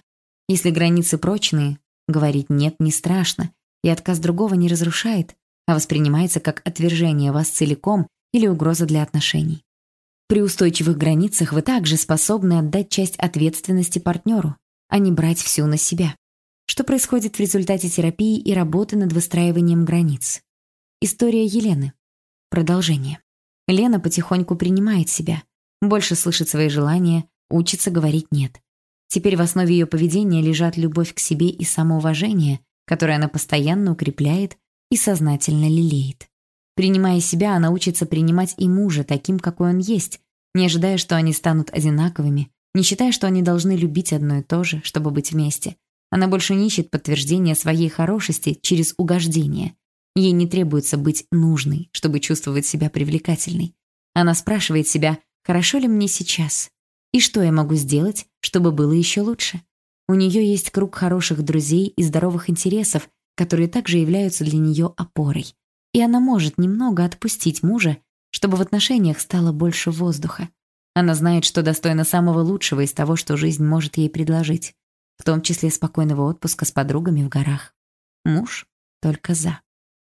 Если границы прочные, говорить «нет» не страшно, и отказ другого не разрушает, а воспринимается как отвержение вас целиком или угроза для отношений. При устойчивых границах вы также способны отдать часть ответственности партнеру, а не брать всю на себя. Что происходит в результате терапии и работы над выстраиванием границ? История Елены. Продолжение. Лена потихоньку принимает себя, больше слышит свои желания, учится говорить «нет». Теперь в основе ее поведения лежат любовь к себе и самоуважение, которое она постоянно укрепляет и сознательно лелеет. Принимая себя, она учится принимать и мужа таким, какой он есть, не ожидая, что они станут одинаковыми, не считая, что они должны любить одно и то же, чтобы быть вместе. Она больше не ищет подтверждения своей хорошести через угождение. Ей не требуется быть нужной, чтобы чувствовать себя привлекательной. Она спрашивает себя, хорошо ли мне сейчас? И что я могу сделать, чтобы было еще лучше? У нее есть круг хороших друзей и здоровых интересов, которые также являются для нее опорой. И она может немного отпустить мужа, чтобы в отношениях стало больше воздуха. Она знает, что достойна самого лучшего из того, что жизнь может ей предложить, в том числе спокойного отпуска с подругами в горах. Муж только за.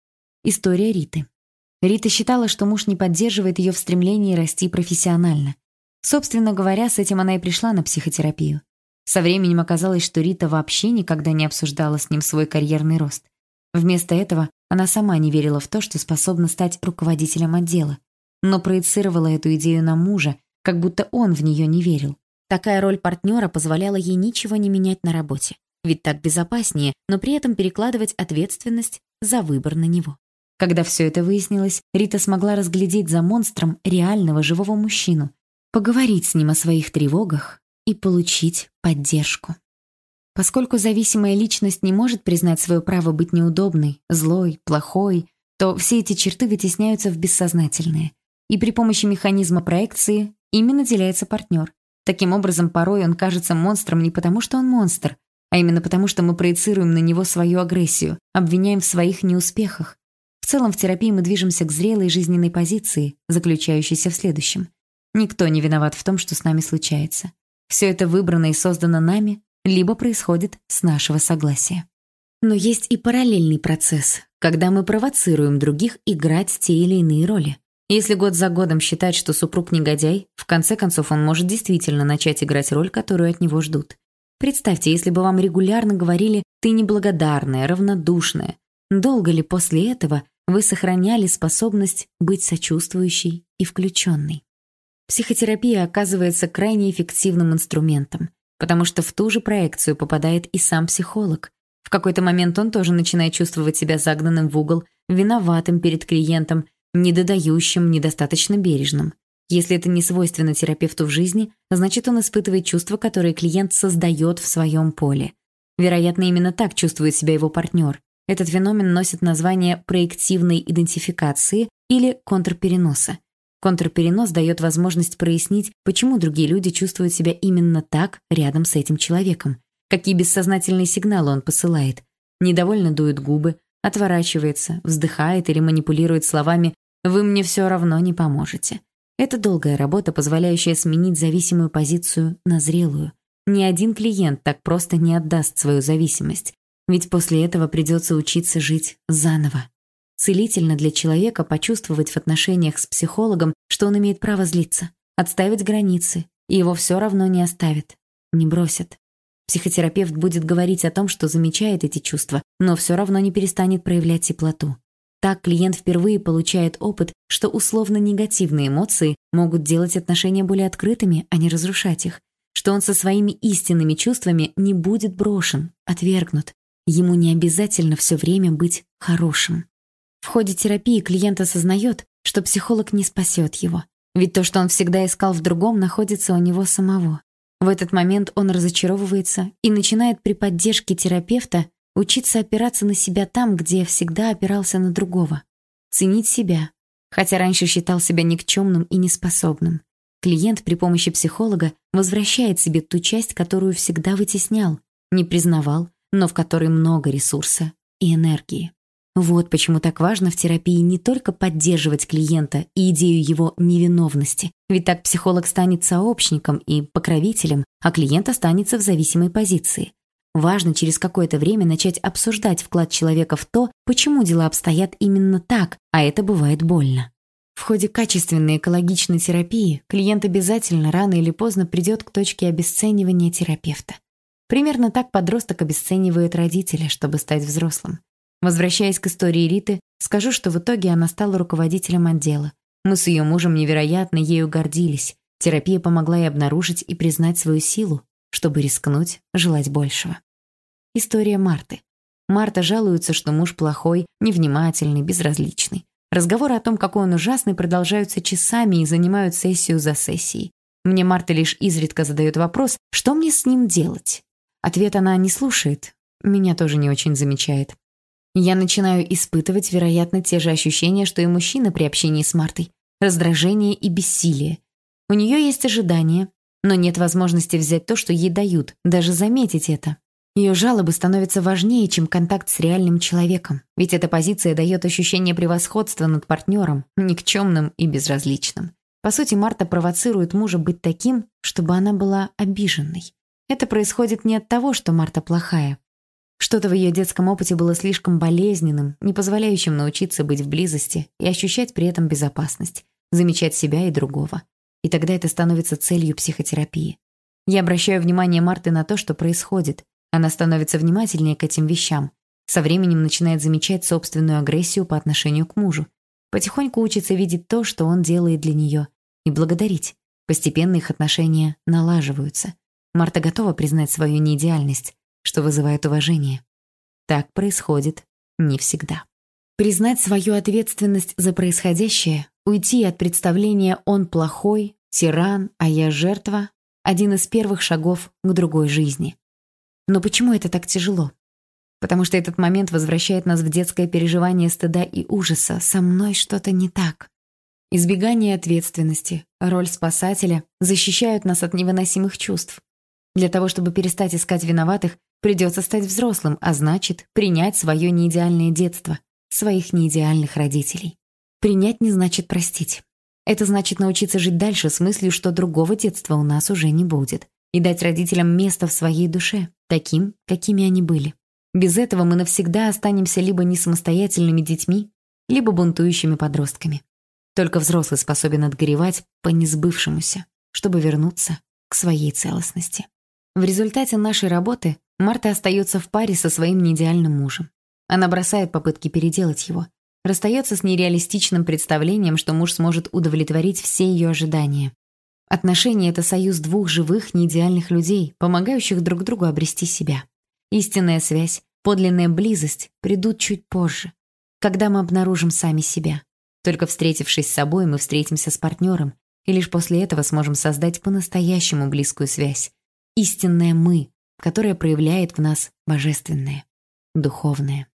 История Риты. Рита считала, что муж не поддерживает ее в стремлении расти профессионально. Собственно говоря, с этим она и пришла на психотерапию. Со временем оказалось, что Рита вообще никогда не обсуждала с ним свой карьерный рост. Вместо этого она сама не верила в то, что способна стать руководителем отдела, но проецировала эту идею на мужа, как будто он в нее не верил. Такая роль партнера позволяла ей ничего не менять на работе, ведь так безопаснее, но при этом перекладывать ответственность за выбор на него. Когда все это выяснилось, Рита смогла разглядеть за монстром реального живого мужчину, поговорить с ним о своих тревогах и получить поддержку. Поскольку зависимая личность не может признать свое право быть неудобной, злой, плохой, то все эти черты вытесняются в бессознательное. И при помощи механизма проекции ими наделяется партнер. Таким образом, порой он кажется монстром не потому, что он монстр, а именно потому, что мы проецируем на него свою агрессию, обвиняем в своих неуспехах. В целом, в терапии мы движемся к зрелой жизненной позиции, заключающейся в следующем. Никто не виноват в том, что с нами случается. Все это выбрано и создано нами, либо происходит с нашего согласия. Но есть и параллельный процесс, когда мы провоцируем других играть те или иные роли. Если год за годом считать, что супруг негодяй, в конце концов он может действительно начать играть роль, которую от него ждут. Представьте, если бы вам регулярно говорили «ты неблагодарная, равнодушная», долго ли после этого вы сохраняли способность быть сочувствующей и включенной? Психотерапия оказывается крайне эффективным инструментом, потому что в ту же проекцию попадает и сам психолог. В какой-то момент он тоже начинает чувствовать себя загнанным в угол, виноватым перед клиентом, недодающим, недостаточно бережным. Если это не свойственно терапевту в жизни, значит, он испытывает чувства, которые клиент создает в своем поле. Вероятно, именно так чувствует себя его партнер. Этот феномен носит название проективной идентификации или контрпереноса. Контрперенос дает возможность прояснить, почему другие люди чувствуют себя именно так рядом с этим человеком, какие бессознательные сигналы он посылает. Недовольно дует губы, отворачивается, вздыхает или манипулирует словами «вы мне все равно не поможете». Это долгая работа, позволяющая сменить зависимую позицию на зрелую. Ни один клиент так просто не отдаст свою зависимость, ведь после этого придется учиться жить заново. Целительно для человека почувствовать в отношениях с психологом, что он имеет право злиться, отстаивать границы, и его все равно не оставят, не бросят. Психотерапевт будет говорить о том, что замечает эти чувства, но все равно не перестанет проявлять теплоту. Так клиент впервые получает опыт, что условно-негативные эмоции могут делать отношения более открытыми, а не разрушать их, что он со своими истинными чувствами не будет брошен, отвергнут. Ему не обязательно все время быть хорошим. В ходе терапии клиент осознает, что психолог не спасет его, ведь то, что он всегда искал в другом, находится у него самого. В этот момент он разочаровывается и начинает при поддержке терапевта учиться опираться на себя там, где всегда опирался на другого. Ценить себя, хотя раньше считал себя никчемным и неспособным. Клиент при помощи психолога возвращает себе ту часть, которую всегда вытеснял, не признавал, но в которой много ресурса и энергии. Вот почему так важно в терапии не только поддерживать клиента и идею его невиновности, ведь так психолог станет сообщником и покровителем, а клиент останется в зависимой позиции. Важно через какое-то время начать обсуждать вклад человека в то, почему дела обстоят именно так, а это бывает больно. В ходе качественной экологичной терапии клиент обязательно рано или поздно придет к точке обесценивания терапевта. Примерно так подросток обесценивает родителя, чтобы стать взрослым. Возвращаясь к истории Риты, скажу, что в итоге она стала руководителем отдела. Мы с ее мужем невероятно ею гордились. Терапия помогла ей обнаружить и признать свою силу, чтобы рискнуть, желать большего. История Марты. Марта жалуется, что муж плохой, невнимательный, безразличный. Разговоры о том, какой он ужасный, продолжаются часами и занимают сессию за сессией. Мне Марта лишь изредка задает вопрос, что мне с ним делать? Ответ она не слушает, меня тоже не очень замечает. Я начинаю испытывать, вероятно, те же ощущения, что и мужчина при общении с Мартой. Раздражение и бессилие. У нее есть ожидания, но нет возможности взять то, что ей дают, даже заметить это. Ее жалобы становятся важнее, чем контакт с реальным человеком, ведь эта позиция дает ощущение превосходства над партнером, никчемным и безразличным. По сути, Марта провоцирует мужа быть таким, чтобы она была обиженной. Это происходит не от того, что Марта плохая. Что-то в ее детском опыте было слишком болезненным, не позволяющим научиться быть в близости и ощущать при этом безопасность, замечать себя и другого. И тогда это становится целью психотерапии. Я обращаю внимание Марты на то, что происходит. Она становится внимательнее к этим вещам. Со временем начинает замечать собственную агрессию по отношению к мужу. Потихоньку учится видеть то, что он делает для нее, и благодарить. Постепенно их отношения налаживаются. Марта готова признать свою неидеальность, что вызывает уважение. Так происходит не всегда. Признать свою ответственность за происходящее, уйти от представления «он плохой», «тиран», а я жертва» — один из первых шагов к другой жизни. Но почему это так тяжело? Потому что этот момент возвращает нас в детское переживание стыда и ужаса. Со мной что-то не так. Избегание ответственности, роль спасателя защищают нас от невыносимых чувств. Для того, чтобы перестать искать виноватых, придется стать взрослым, а значит, принять свое неидеальное детство, своих неидеальных родителей. Принять не значит простить. Это значит научиться жить дальше с мыслью, что другого детства у нас уже не будет, и дать родителям место в своей душе, таким, какими они были. Без этого мы навсегда останемся либо несамостоятельными детьми, либо бунтующими подростками. Только взрослый способен отгоревать по несбывшемуся, чтобы вернуться к своей целостности. В результате нашей работы Марта остается в паре со своим неидеальным мужем. Она бросает попытки переделать его, расстается с нереалистичным представлением, что муж сможет удовлетворить все ее ожидания. Отношения — это союз двух живых, неидеальных людей, помогающих друг другу обрести себя. Истинная связь, подлинная близость придут чуть позже, когда мы обнаружим сами себя. Только встретившись с собой, мы встретимся с партнером, и лишь после этого сможем создать по-настоящему близкую связь. Истинное «мы», которое проявляет в нас божественное, духовное.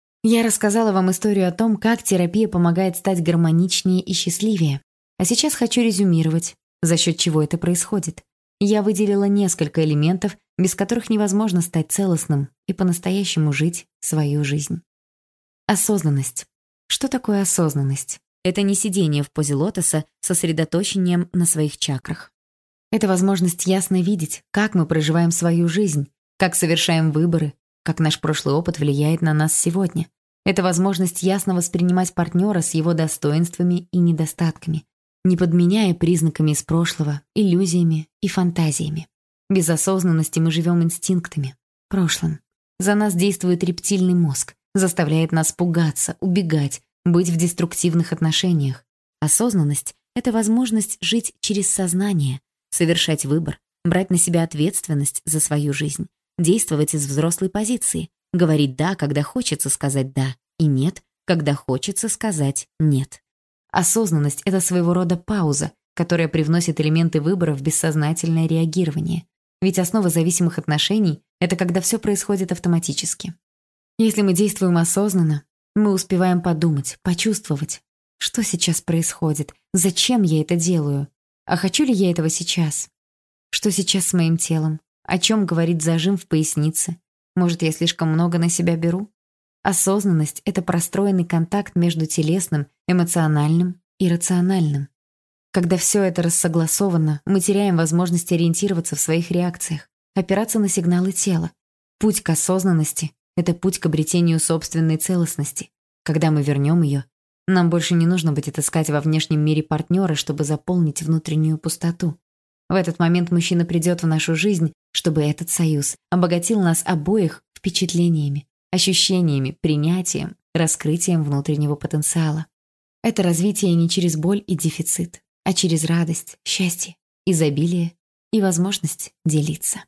Я рассказала вам историю о том, как терапия помогает стать гармоничнее и счастливее. А сейчас хочу резюмировать, за счет чего это происходит. Я выделила несколько элементов, без которых невозможно стать целостным и по-настоящему жить свою жизнь. Осознанность. Что такое осознанность? Это не сидение в позе лотоса с сосредоточением на своих чакрах. Это возможность ясно видеть, как мы проживаем свою жизнь, как совершаем выборы, как наш прошлый опыт влияет на нас сегодня. Это возможность ясно воспринимать партнера с его достоинствами и недостатками, не подменяя признаками из прошлого, иллюзиями и фантазиями. Без осознанности мы живем инстинктами, прошлым. За нас действует рептильный мозг, заставляет нас пугаться, убегать, быть в деструктивных отношениях. Осознанность — это возможность жить через сознание, совершать выбор, брать на себя ответственность за свою жизнь, действовать из взрослой позиции, говорить «да», когда хочется сказать «да», и «нет», когда хочется сказать «нет». Осознанность — это своего рода пауза, которая привносит элементы выбора в бессознательное реагирование. Ведь основа зависимых отношений — это когда все происходит автоматически. Если мы действуем осознанно, мы успеваем подумать, почувствовать, что сейчас происходит, зачем я это делаю, а хочу ли я этого сейчас, что сейчас с моим телом, о чем говорит зажим в пояснице, может, я слишком много на себя беру? Осознанность — это простроенный контакт между телесным, эмоциональным и рациональным. Когда все это рассогласовано, мы теряем возможность ориентироваться в своих реакциях, опираться на сигналы тела. Путь к осознанности — это путь к обретению собственной целостности. Когда мы вернем ее, нам больше не нужно будет искать во внешнем мире партнера, чтобы заполнить внутреннюю пустоту. В этот момент мужчина придет в нашу жизнь, чтобы этот союз обогатил нас обоих впечатлениями, ощущениями, принятием, раскрытием внутреннего потенциала. Это развитие не через боль и дефицит, а через радость, счастье, изобилие и возможность делиться.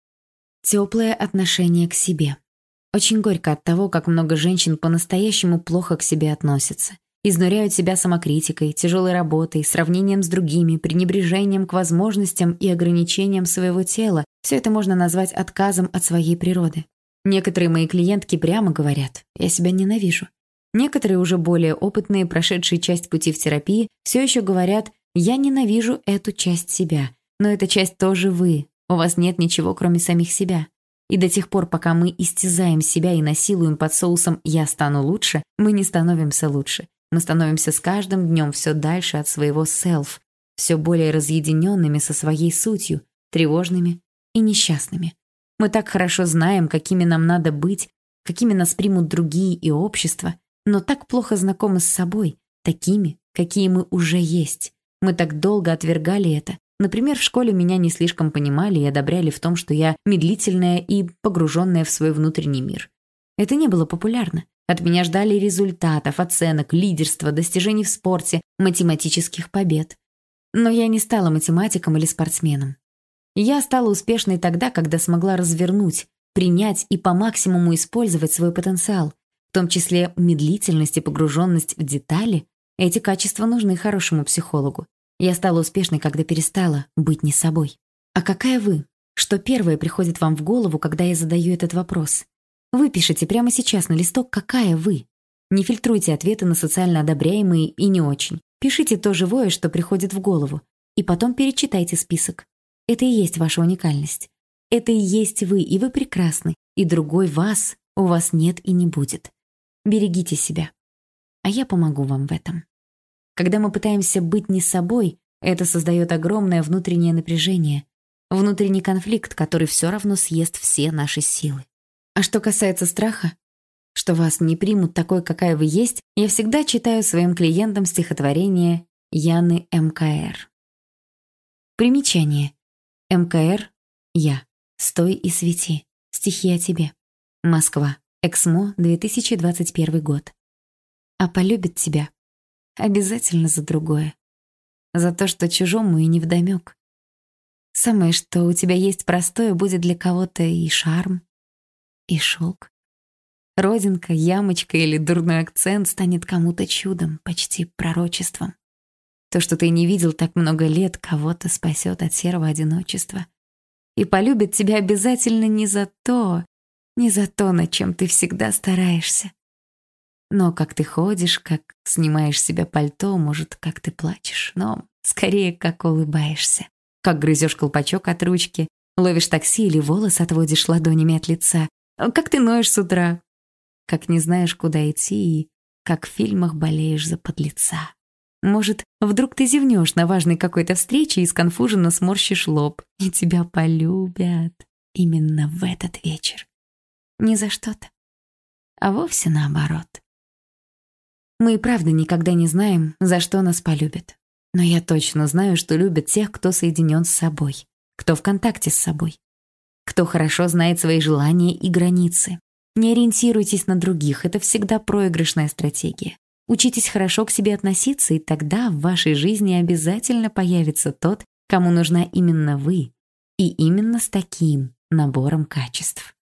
Теплое отношение к себе. Очень горько от того, как много женщин по-настоящему плохо к себе относятся. Изнуряют себя самокритикой, тяжелой работой, сравнением с другими, пренебрежением к возможностям и ограничением своего тела. Все это можно назвать отказом от своей природы. Некоторые мои клиентки прямо говорят: «Я себя ненавижу». Некоторые, уже более опытные, прошедшие часть пути в терапии, все еще говорят: «Я ненавижу эту часть себя». Но эта часть тоже вы. У вас нет ничего, кроме самих себя. И до тех пор, пока мы истязаем себя и насилуем под соусом «я стану лучше», мы не становимся лучше. Мы становимся с каждым днем все дальше от своего self, все более разъединенными со своей сутью, тревожными и несчастными. Мы так хорошо знаем, какими нам надо быть, какими нас примут другие и общество, но так плохо знакомы с собой, такими, какие мы уже есть. Мы так долго отвергали это. Например, в школе меня не слишком понимали и одобряли в том, что я медлительная и погруженная в свой внутренний мир. Это не было популярно. От меня ждали результатов, оценок, лидерства, достижений в спорте, математических побед. Но я не стала математиком или спортсменом. Я стала успешной тогда, когда смогла развернуть, принять и по максимуму использовать свой потенциал, в том числе медлительность и погруженность в детали. Эти качества нужны хорошему психологу. Я стала успешной, когда перестала быть не собой. А какая вы? Что первое приходит вам в голову, когда я задаю этот вопрос? Вы пишите прямо сейчас на листок, какая вы. Не фильтруйте ответы на социально одобряемые и не очень. Пишите то живое, что приходит в голову. И потом перечитайте список. Это и есть ваша уникальность. Это и есть вы, и вы прекрасны. И другой вас у вас нет и не будет. Берегите себя. А я помогу вам в этом. Когда мы пытаемся быть не собой, это создает огромное внутреннее напряжение, внутренний конфликт, который все равно съест все наши силы. А что касается страха, что вас не примут такой, какая вы есть, я всегда читаю своим клиентам стихотворение Яны МКР. Примечание. МКР «Я. Стой и свети. Стихи о тебе. Москва. Эксмо, 2021 год. А полюбит тебя обязательно за другое. За то, что чужому и невдомёк. Самое, что у тебя есть простое, будет для кого-то и шарм, и шелк. Родинка, ямочка или дурной акцент станет кому-то чудом, почти пророчеством. То, что ты не видел так много лет, кого-то спасет от серого одиночества. И полюбит тебя обязательно не за то, над чем ты всегда стараешься. Но как ты ходишь, как снимаешь с себя пальто, может, как ты плачешь, но скорее, как улыбаешься. Как грызешь колпачок от ручки, ловишь такси или волос отводишь ладонями от лица. Как ты ноешь с утра, как не знаешь, куда идти, и как в фильмах болеешь за подлеца. Может, вдруг ты зевнешь на важной какой-то встрече и сконфуженно сморщишь лоб, и тебя полюбят именно в этот вечер. Не за что-то, а вовсе наоборот. Мы и правда никогда не знаем, за что нас полюбят. Но я точно знаю, что любят тех, кто соединен с собой, кто в контакте с собой, кто хорошо знает свои желания и границы. Не ориентируйтесь на других, это всегда проигрышная стратегия. Учитесь хорошо к себе относиться, и тогда в вашей жизни обязательно появится тот, кому нужна именно вы, и именно с таким набором качеств.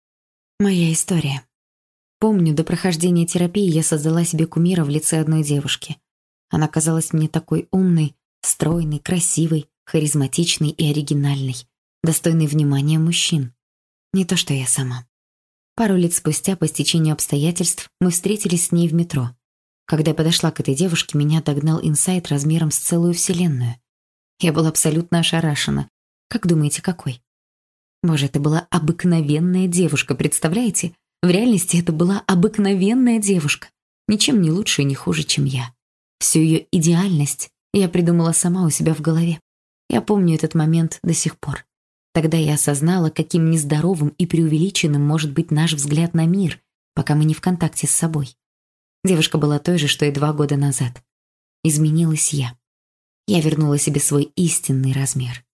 Моя история. Помню, до прохождения терапии я создала себе кумира в лице одной девушки. Она казалась мне такой умной, стройной, красивой, харизматичной и оригинальной, достойной внимания мужчин. Не то, что я сама. Пару лет спустя, по стечению обстоятельств, мы встретились с ней в метро. Когда я подошла к этой девушке, меня догнал инсайт размером с целую вселенную. Я была абсолютно ошарашена. Как думаете, какой? Боже, это была обыкновенная девушка, представляете? В реальности это была обыкновенная девушка. Ничем не лучше и не хуже, чем я. Всю ее идеальность я придумала сама у себя в голове. Я помню этот момент до сих пор. Тогда я осознала, каким нездоровым и преувеличенным может быть наш взгляд на мир, пока мы не в контакте с собой. Девушка была той же, что и 2 года назад. Изменилась я. Я вернула себе свой истинный размер.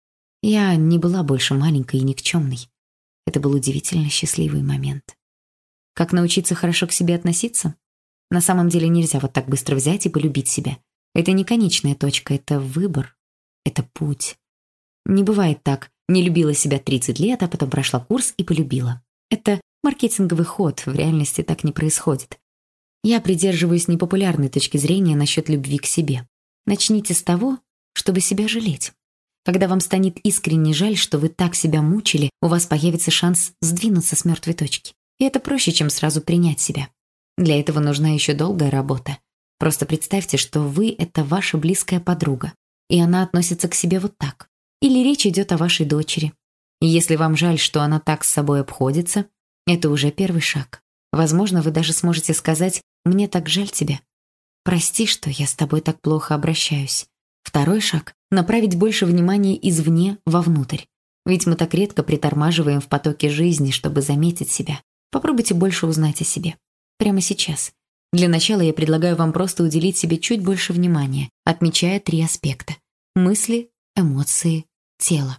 Я не была больше маленькой и никчемной. Это был удивительно счастливый момент. Как научиться хорошо к себе относиться? На самом деле нельзя вот так быстро взять и полюбить себя. Это не конечная точка, это выбор, это путь. Не бывает так: не любила себя 30 лет, а потом прошла курс и полюбила. Это маркетинговый ход, в реальности так не происходит. Я придерживаюсь непопулярной точки зрения насчет любви к себе. Начните с того, чтобы себя жалеть. Когда вам станет искренне жаль, что вы так себя мучили, у вас появится шанс сдвинуться с мертвой точки. И это проще, чем сразу принять себя. Для этого нужна еще долгая работа. Просто представьте, что вы — это ваша близкая подруга, и она относится к себе вот так. Или речь идет о вашей дочери. И если вам жаль, что она так с собой обходится, это уже первый шаг. Возможно, вы даже сможете сказать: «Мне так жаль тебя. Прости, что я с тобой так плохо обращаюсь». Второй шаг — направить больше внимания извне вовнутрь. Ведь мы так редко притормаживаем в потоке жизни, чтобы заметить себя. Попробуйте больше узнать о себе. Прямо сейчас. Для начала я предлагаю вам просто уделить себе чуть больше внимания, отмечая 3 аспекта: мысли, эмоции, тело.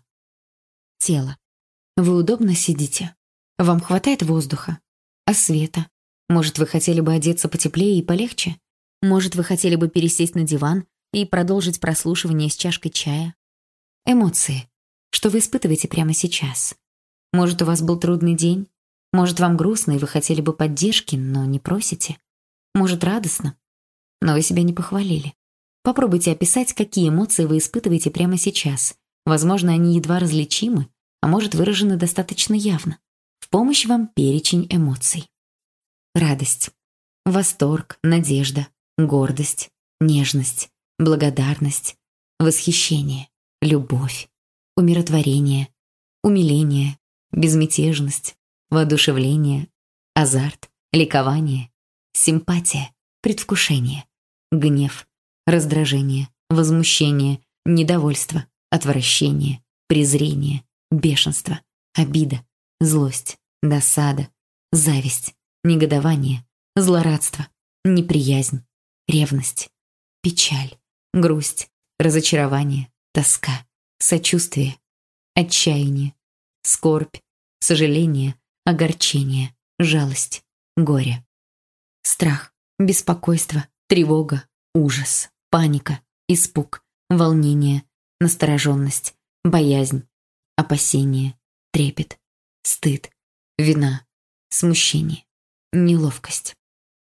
Тело. Вы удобно сидите? Вам хватает воздуха? А света? Может, вы хотели бы одеться потеплее и полегче? Может, вы хотели бы пересесть на диван и продолжить прослушивание с чашкой чая? Эмоции. Что вы испытываете прямо сейчас? Может, у вас был трудный день? Может, вам грустно, и вы хотели бы поддержки, но не просите? Может, радостно, но вы себя не похвалили? Попробуйте описать, какие эмоции вы испытываете прямо сейчас. Возможно, они едва различимы, а может, выражены достаточно явно. В помощь вам перечень эмоций. Радость, восторг, надежда, гордость, нежность, благодарность, восхищение, любовь, умиротворение, умиление, безмятежность, воодушевление, азарт, ликование, симпатия, предвкушение, гнев, раздражение, возмущение, недовольство, отвращение, презрение, бешенство, обида, злость, досада, зависть, негодование, злорадство, неприязнь, ревность, печаль, грусть, разочарование, тоска, сочувствие, отчаяние, скорбь, сожаление, огорчение, жалость, горе, страх, беспокойство, тревога, ужас, паника, испуг, волнение, настороженность, боязнь, опасение, трепет, стыд, вина, смущение, неловкость.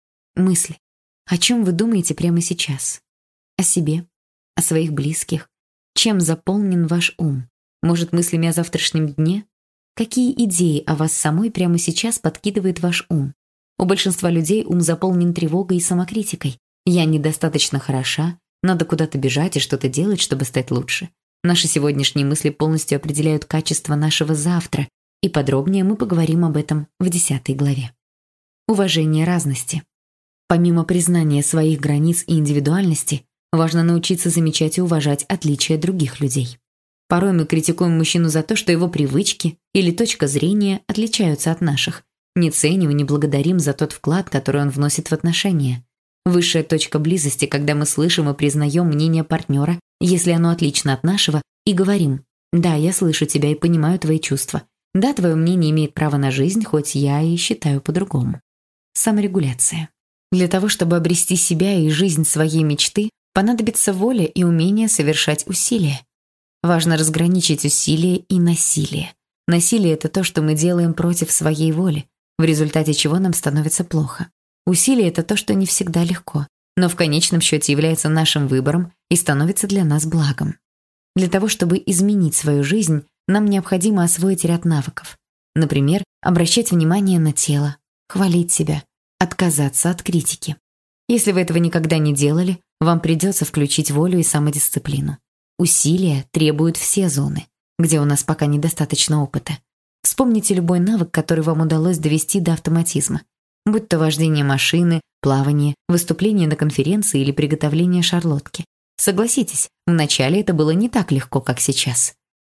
Мысли. О чем вы думаете прямо сейчас? О себе? О своих близких? Чем заполнен ваш ум? Может, мыслями о завтрашнем дне? Какие идеи о вас самой прямо сейчас подкидывает ваш ум? У большинства людей ум заполнен тревогой и самокритикой. Я недостаточно хороша, надо куда-то бежать и что-то делать, чтобы стать лучше. Наши сегодняшние мысли полностью определяют качество нашего завтра, и подробнее мы поговорим об этом в 10 главе. Уважение разности. Помимо признания своих границ и индивидуальности, важно научиться замечать и уважать отличия других людей. Порой мы критикуем мужчину за то, что его привычки или точка зрения отличаются от наших. Не ценим и не благодарим за тот вклад, который он вносит в отношения. Высшая точка близости, когда мы слышим и признаем мнение партнера, если оно отлично от нашего, и говорим: «Да, я слышу тебя и понимаю твои чувства. Да, твое мнение имеет право на жизнь, хоть я и считаю по-другому». Саморегуляция. Для того, чтобы обрести себя и жизнь своей мечты, понадобится воля и умение совершать усилия. Важно разграничить усилие и насилие. Насилие — это то, что мы делаем против своей воли, в результате чего нам становится плохо. Усилие — это то, что не всегда легко, но в конечном счете является нашим выбором и становится для нас благом. Для того, чтобы изменить свою жизнь, нам необходимо освоить ряд навыков. Например, обращать внимание на тело, хвалить себя, отказаться от критики. Если вы этого никогда не делали, вам придется включить волю и самодисциплину. Усилия требуют все зоны, где у нас пока недостаточно опыта. Вспомните любой навык, который вам удалось довести до автоматизма. Будь то вождение машины, плавание, выступление на конференции или приготовление шарлотки. Согласитесь, вначале это было не так легко, как сейчас.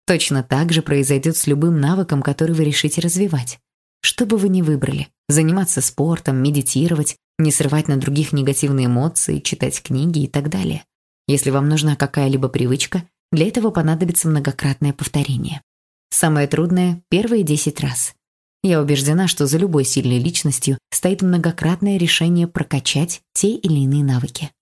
Точно так же произойдет с любым навыком, который вы решите развивать. Что бы вы ни выбрали – заниматься спортом, медитировать, не срывать на других негативные эмоции, читать книги и так далее. Если вам нужна какая-либо привычка, для этого понадобится многократное повторение. Самое трудное – первые 10 раз. Я убеждена, что за любой сильной личностью стоит многократное решение прокачать те или иные навыки.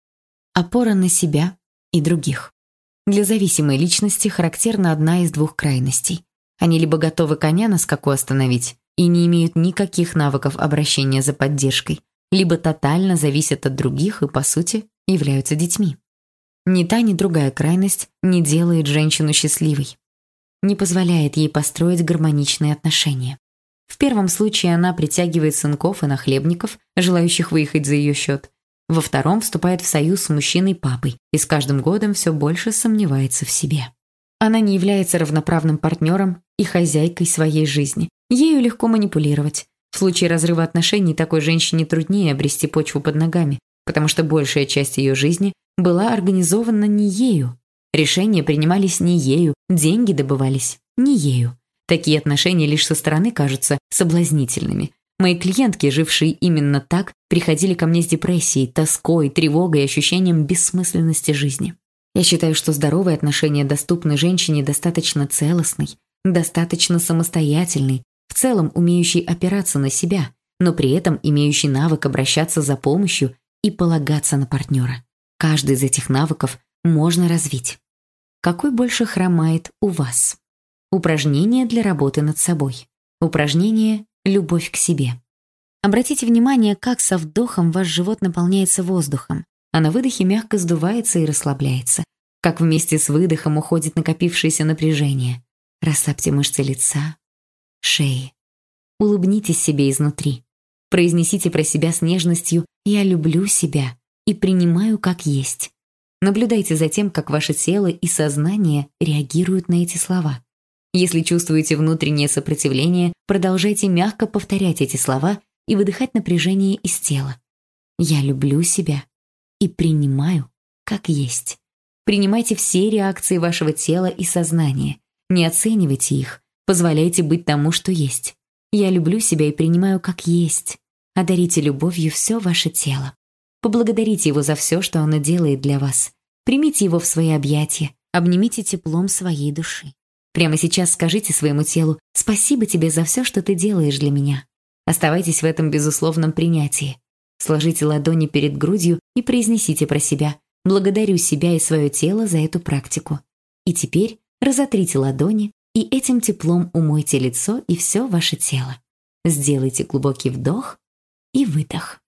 Опора на себя и других. Для зависимой личности характерна одна из двух крайностей. Они либо готовы коня на скаку остановить и не имеют никаких навыков обращения за поддержкой, либо тотально зависят от других и, по сути, являются детьми. Ни та, ни другая крайность не делает женщину счастливой, не позволяет ей построить гармоничные отношения. В первом случае она притягивает сынков и нахлебников, желающих выехать за ее счет. Во втором вступает в союз с мужчиной-папой и с каждым годом все больше сомневается в себе. Она не является равноправным партнером и хозяйкой своей жизни. Ею легко манипулировать. В случае разрыва отношений такой женщине труднее обрести почву под ногами, потому что большая часть ее жизни была организована не ею. Решения принимались не ею, деньги добывались не ею. Такие отношения лишь со стороны кажутся соблазнительными. Мои клиентки, жившие именно так, приходили ко мне с депрессией, тоской, тревогой и ощущением бессмысленности жизни. Я считаю, что здоровые отношения доступны женщине достаточно целостной, достаточно самостоятельной, в целом умеющей опираться на себя, но при этом имеющей навык обращаться за помощью и полагаться на партнера. Каждый из этих навыков можно развить. Какой больше хромает у вас? Упражнение для работы над собой. Упражнение «Любовь к себе». Обратите внимание, как со вдохом ваш живот наполняется воздухом, а на выдохе мягко сдувается и расслабляется, как вместе с выдохом уходит накопившееся напряжение. Расслабьте мышцы лица, шеи. Улыбнитесь себе изнутри. Произнесите про себя с нежностью «Я люблю себя» и принимаю как есть. Наблюдайте за тем, как ваше тело и сознание реагируют на эти слова. Если чувствуете внутреннее сопротивление, продолжайте мягко повторять эти слова и выдыхать напряжение из тела. «Я люблю себя» и принимаю как есть. Принимайте все реакции вашего тела и сознания. Не оценивайте их. Позволяйте быть тому, что есть. «Я люблю себя и принимаю как есть». Одарите любовью все ваше тело. Поблагодарите его за все, что оно делает для вас. Примите его в свои объятия. Обнимите теплом своей души. Прямо сейчас скажите своему телу «Спасибо тебе за все, что ты делаешь для меня». Оставайтесь в этом безусловном принятии. Сложите ладони перед грудью и произнесите про себя «Благодарю себя и свое тело за эту практику». И теперь разотрите ладони и этим теплом умойте лицо и все ваше тело. Сделайте глубокий вдох и выдох.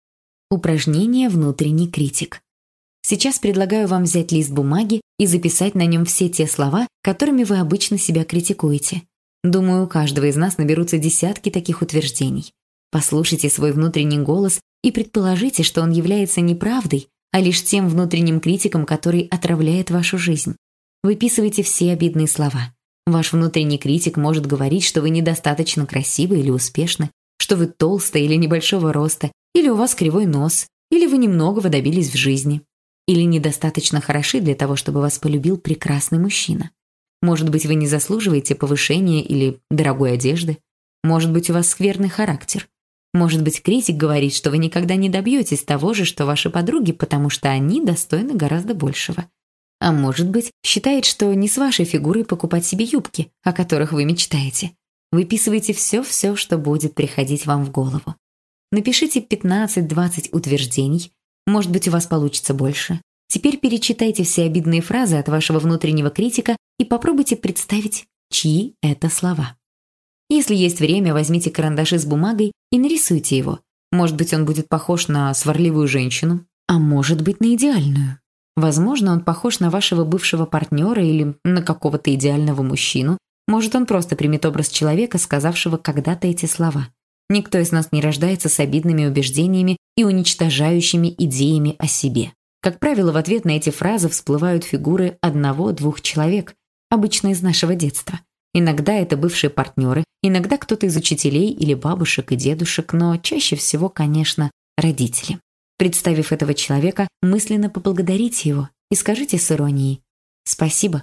Упражнение «Внутренний критик». Сейчас предлагаю вам взять лист бумаги и записать на нем все те слова, которыми вы обычно себя критикуете. Думаю, у каждого из нас наберутся десятки таких утверждений. Послушайте свой внутренний голос и предположите, что он является не правдой, а лишь тем внутренним критиком, который отравляет вашу жизнь. Выписывайте все обидные слова. Ваш внутренний критик может говорить, что вы недостаточно красивы или успешны, что вы толстая или небольшого роста, или у вас кривой нос, или вы немногого добились в жизни, или недостаточно хороши для того, чтобы вас полюбил прекрасный мужчина. Может быть, вы не заслуживаете повышения или дорогой одежды. Может быть, у вас скверный характер. Может быть, критик говорит, что вы никогда не добьетесь того же, что ваши подруги, потому что они достойны гораздо большего. А может быть, считает, что не с вашей фигурой покупать себе юбки, о которых вы мечтаете. Выписывайте все, что будет приходить вам в голову. Напишите 15-20 утверждений. Может быть, у вас получится больше. Теперь перечитайте все обидные фразы от вашего внутреннего критика и попробуйте представить, чьи это слова. Если есть время, возьмите карандаши с бумагой и нарисуйте его. Может быть, он будет похож на сварливую женщину, а может быть, на идеальную. Возможно, он похож на вашего бывшего партнера или на какого-то идеального мужчину. Может, он просто примет образ человека, сказавшего когда-то эти слова. Никто из нас не рождается с обидными убеждениями и уничтожающими идеями о себе. Как правило, в ответ на эти фразы всплывают фигуры одного-двух человек, обычно из нашего детства. Иногда это бывшие партнеры, иногда кто-то из учителей или бабушек и дедушек, но чаще всего, конечно, родители. Представив этого человека, мысленно поблагодарите его и скажите с иронией «Спасибо,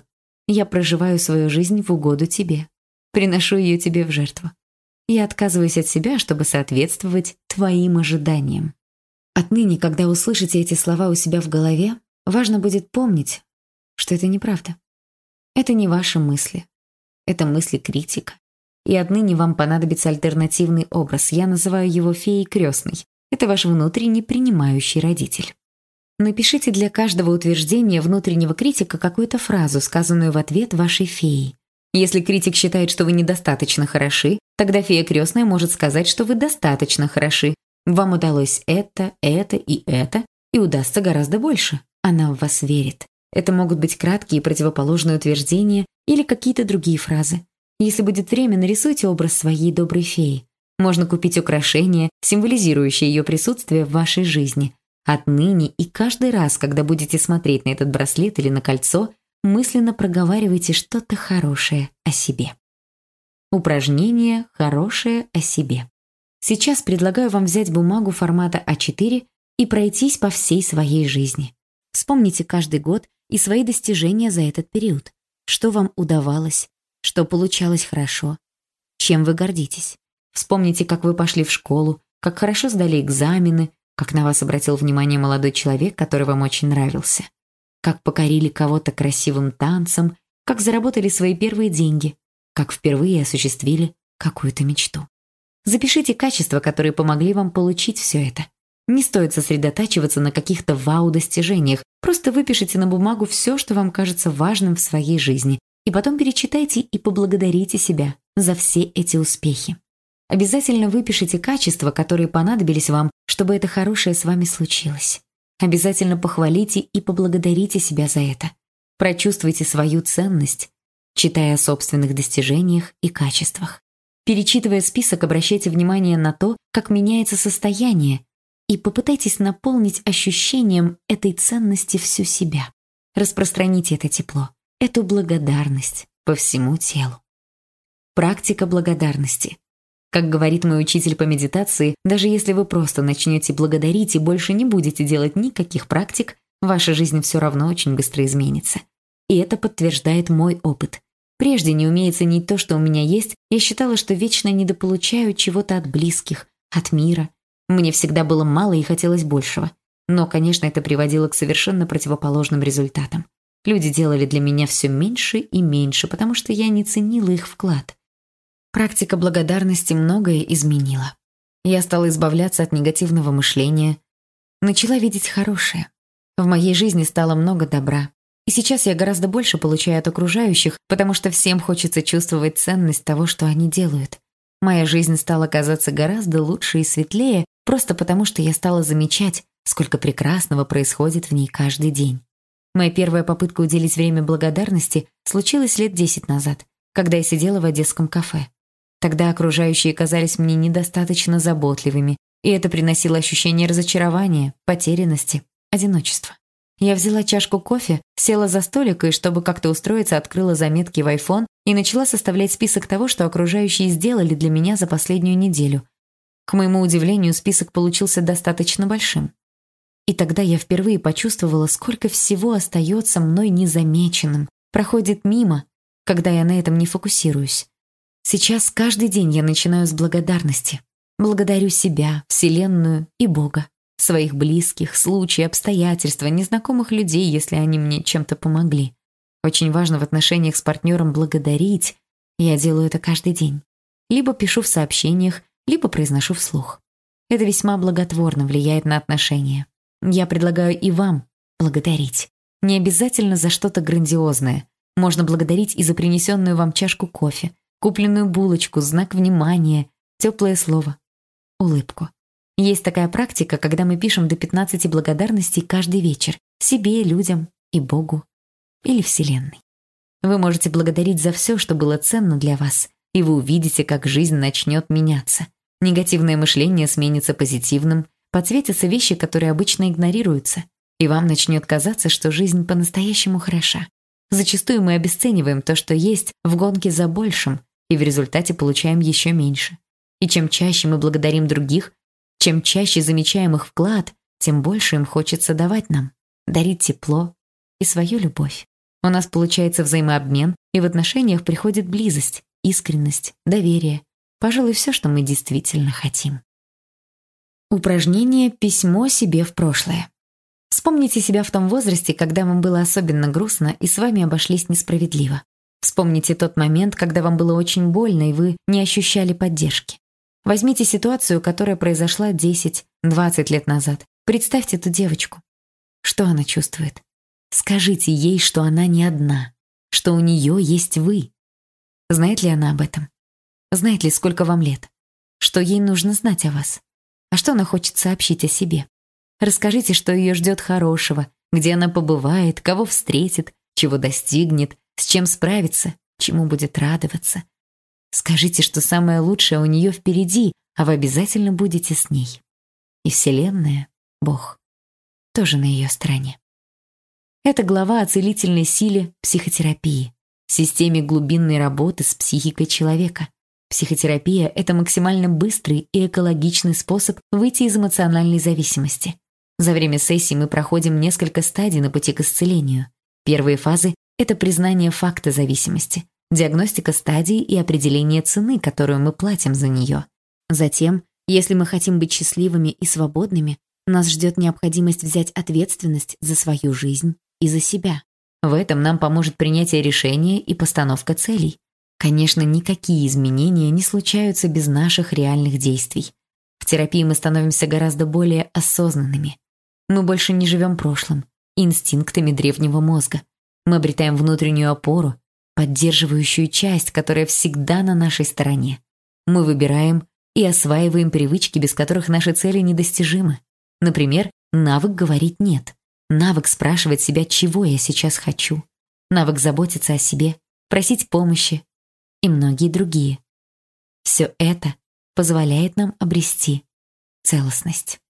Я проживаю свою жизнь в угоду тебе. Приношу ее тебе в жертву. Я отказываюсь от себя, чтобы соответствовать твоим ожиданиям. Отныне, когда услышите эти слова у себя в голове, важно будет помнить, что это неправда. Это не ваши мысли. Это мысли критика. И отныне вам понадобится альтернативный образ. Я называю его феей крестной. Это ваш внутренний принимающий родитель. Напишите для каждого утверждения внутреннего критика какую-то фразу, сказанную в ответ вашей феей. Если критик считает, что вы недостаточно хороши, тогда фея крестная может сказать, что вы достаточно хороши. Вам удалось это, и удастся гораздо больше. Она в вас верит. Это могут быть краткие противоположные утверждения или какие-то другие фразы. Если будет время, нарисуйте образ своей доброй феи. Можно купить украшение, символизирующее ее присутствие в вашей жизни. Отныне и каждый раз, когда будете смотреть на этот браслет или на кольцо, мысленно проговаривайте что-то хорошее о себе. Упражнение «Хорошее о себе». Сейчас предлагаю вам взять бумагу формата А4 и пройтись по всей своей жизни. Вспомните каждый год и свои достижения за этот период. Что вам удавалось, что получалось хорошо, чем вы гордитесь. Вспомните, как вы пошли в школу, как хорошо сдали экзамены, как на вас обратил внимание молодой человек, который вам очень нравился, как покорили кого-то красивым танцем, как заработали свои первые деньги, как впервые осуществили какую-то мечту. Запишите качества, которые помогли вам получить все это. Не стоит сосредотачиваться на каких-то вау-достижениях, просто выпишите на бумагу все, что вам кажется важным в своей жизни, и потом перечитайте и поблагодарите себя за все эти успехи. Обязательно выпишите качества, которые понадобились вам, чтобы это хорошее с вами случилось. Обязательно похвалите и поблагодарите себя за это. Прочувствуйте свою ценность, читая о собственных достижениях и качествах. Перечитывая список, обращайте внимание на то, как меняется состояние, и попытайтесь наполнить ощущением этой ценности всю себя. Распространите это тепло, эту благодарность по всему телу. Практика благодарности. Как говорит мой учитель по медитации, даже если вы просто начнете благодарить и больше не будете делать никаких практик, ваша жизнь все равно очень быстро изменится. И это подтверждает мой опыт. Прежде, не умея ценить то, что у меня есть, я считала, что вечно недополучаю чего-то от близких, от мира. Мне всегда было мало и хотелось большего. Но, конечно, это приводило к совершенно противоположным результатам. Люди делали для меня все меньше и меньше, потому что я не ценила их вклад. Практика благодарности многое изменила. Я стала избавляться от негативного мышления, начала видеть хорошее. В моей жизни стало много добра. И сейчас я гораздо больше получаю от окружающих, потому что всем хочется чувствовать ценность того, что они делают. Моя жизнь стала казаться гораздо лучше и светлее, просто потому что я стала замечать, сколько прекрасного происходит в ней каждый день. Моя первая попытка уделить время благодарности случилась лет 10 назад, когда я сидела в одесском кафе. Тогда окружающие казались мне недостаточно заботливыми, и это приносило ощущение разочарования, потерянности, одиночества. Я взяла чашку кофе, села за столик и, чтобы как-то устроиться, открыла заметки в iPhone и начала составлять список того, что окружающие сделали для меня за последнюю неделю. К моему удивлению, список получился достаточно большим. И тогда я впервые почувствовала, сколько всего остается мной незамеченным, проходит мимо, когда я на этом не фокусируюсь. Сейчас каждый день я начинаю с благодарности. Благодарю себя, Вселенную и Бога, своих близких, случаи, обстоятельства, незнакомых людей, если они мне чем-то помогли. Очень важно в отношениях с партнером благодарить. Я делаю это каждый день. Либо пишу в сообщениях, либо произношу вслух. Это весьма благотворно влияет на отношения. Я предлагаю и вам благодарить. Не обязательно за что-то грандиозное. Можно благодарить и за принесенную вам чашку кофе, купленную булочку, знак внимания, теплое слово, улыбку. Есть такая практика, когда мы пишем до 15 благодарностей каждый вечер себе, людям и Богу или Вселенной. Вы можете благодарить за все, что было ценно для вас, и вы увидите, как жизнь начнет меняться. Негативное мышление сменится позитивным, подсветятся вещи, которые обычно игнорируются, и вам начнет казаться, что жизнь по-настоящему хороша. Зачастую мы обесцениваем то, что есть, в гонке за большим, и в результате получаем еще меньше. И чем чаще мы благодарим других, чем чаще замечаем их вклад, тем больше им хочется давать нам, дарить тепло и свою любовь. У нас получается взаимообмен, и в отношениях приходит близость, искренность, доверие. Пожалуй, все, что мы действительно хотим. Упражнение «Письмо себе в прошлое». Вспомните себя в том возрасте, когда вам было особенно грустно и с вами обошлись несправедливо. Вспомните тот момент, когда вам было очень больно и вы не ощущали поддержки. Возьмите ситуацию, которая произошла 10-20 лет назад. Представьте ту девочку. Что она чувствует? Скажите ей, что она не одна, что у нее есть вы. Знает ли она об этом? Знает ли, сколько вам лет? Что ей нужно знать о вас? А что она хочет сообщить о себе? Расскажите, что ее ждет хорошего, где она побывает, кого встретит, чего достигнет, с чем справится, чему будет радоваться. Скажите, что самое лучшее у нее впереди, а вы обязательно будете с ней. И Вселенная, Бог, тоже на ее стороне. Это глава о целительной силе психотерапии, системе глубинной работы с психикой человека. Психотерапия — это максимально быстрый и экологичный способ выйти из эмоциональной зависимости. За время сессии мы проходим несколько стадий на пути к исцелению. Первые фазы — это признание факта зависимости, диагностика стадии и определение цены, которую мы платим за нее. Затем, если мы хотим быть счастливыми и свободными, нас ждет необходимость взять ответственность за свою жизнь и за себя. В этом нам поможет принятие решения и постановка целей. Конечно, никакие изменения не случаются без наших реальных действий. В терапии мы становимся гораздо более осознанными. Мы больше не живем прошлым, инстинктами древнего мозга. Мы обретаем внутреннюю опору, поддерживающую часть, которая всегда на нашей стороне. Мы выбираем и осваиваем привычки, без которых наши цели недостижимы. Например, навык говорить «нет», навык спрашивать себя, чего я сейчас хочу, навык заботиться о себе, просить помощи и многие другие. Все это позволяет нам обрести целостность.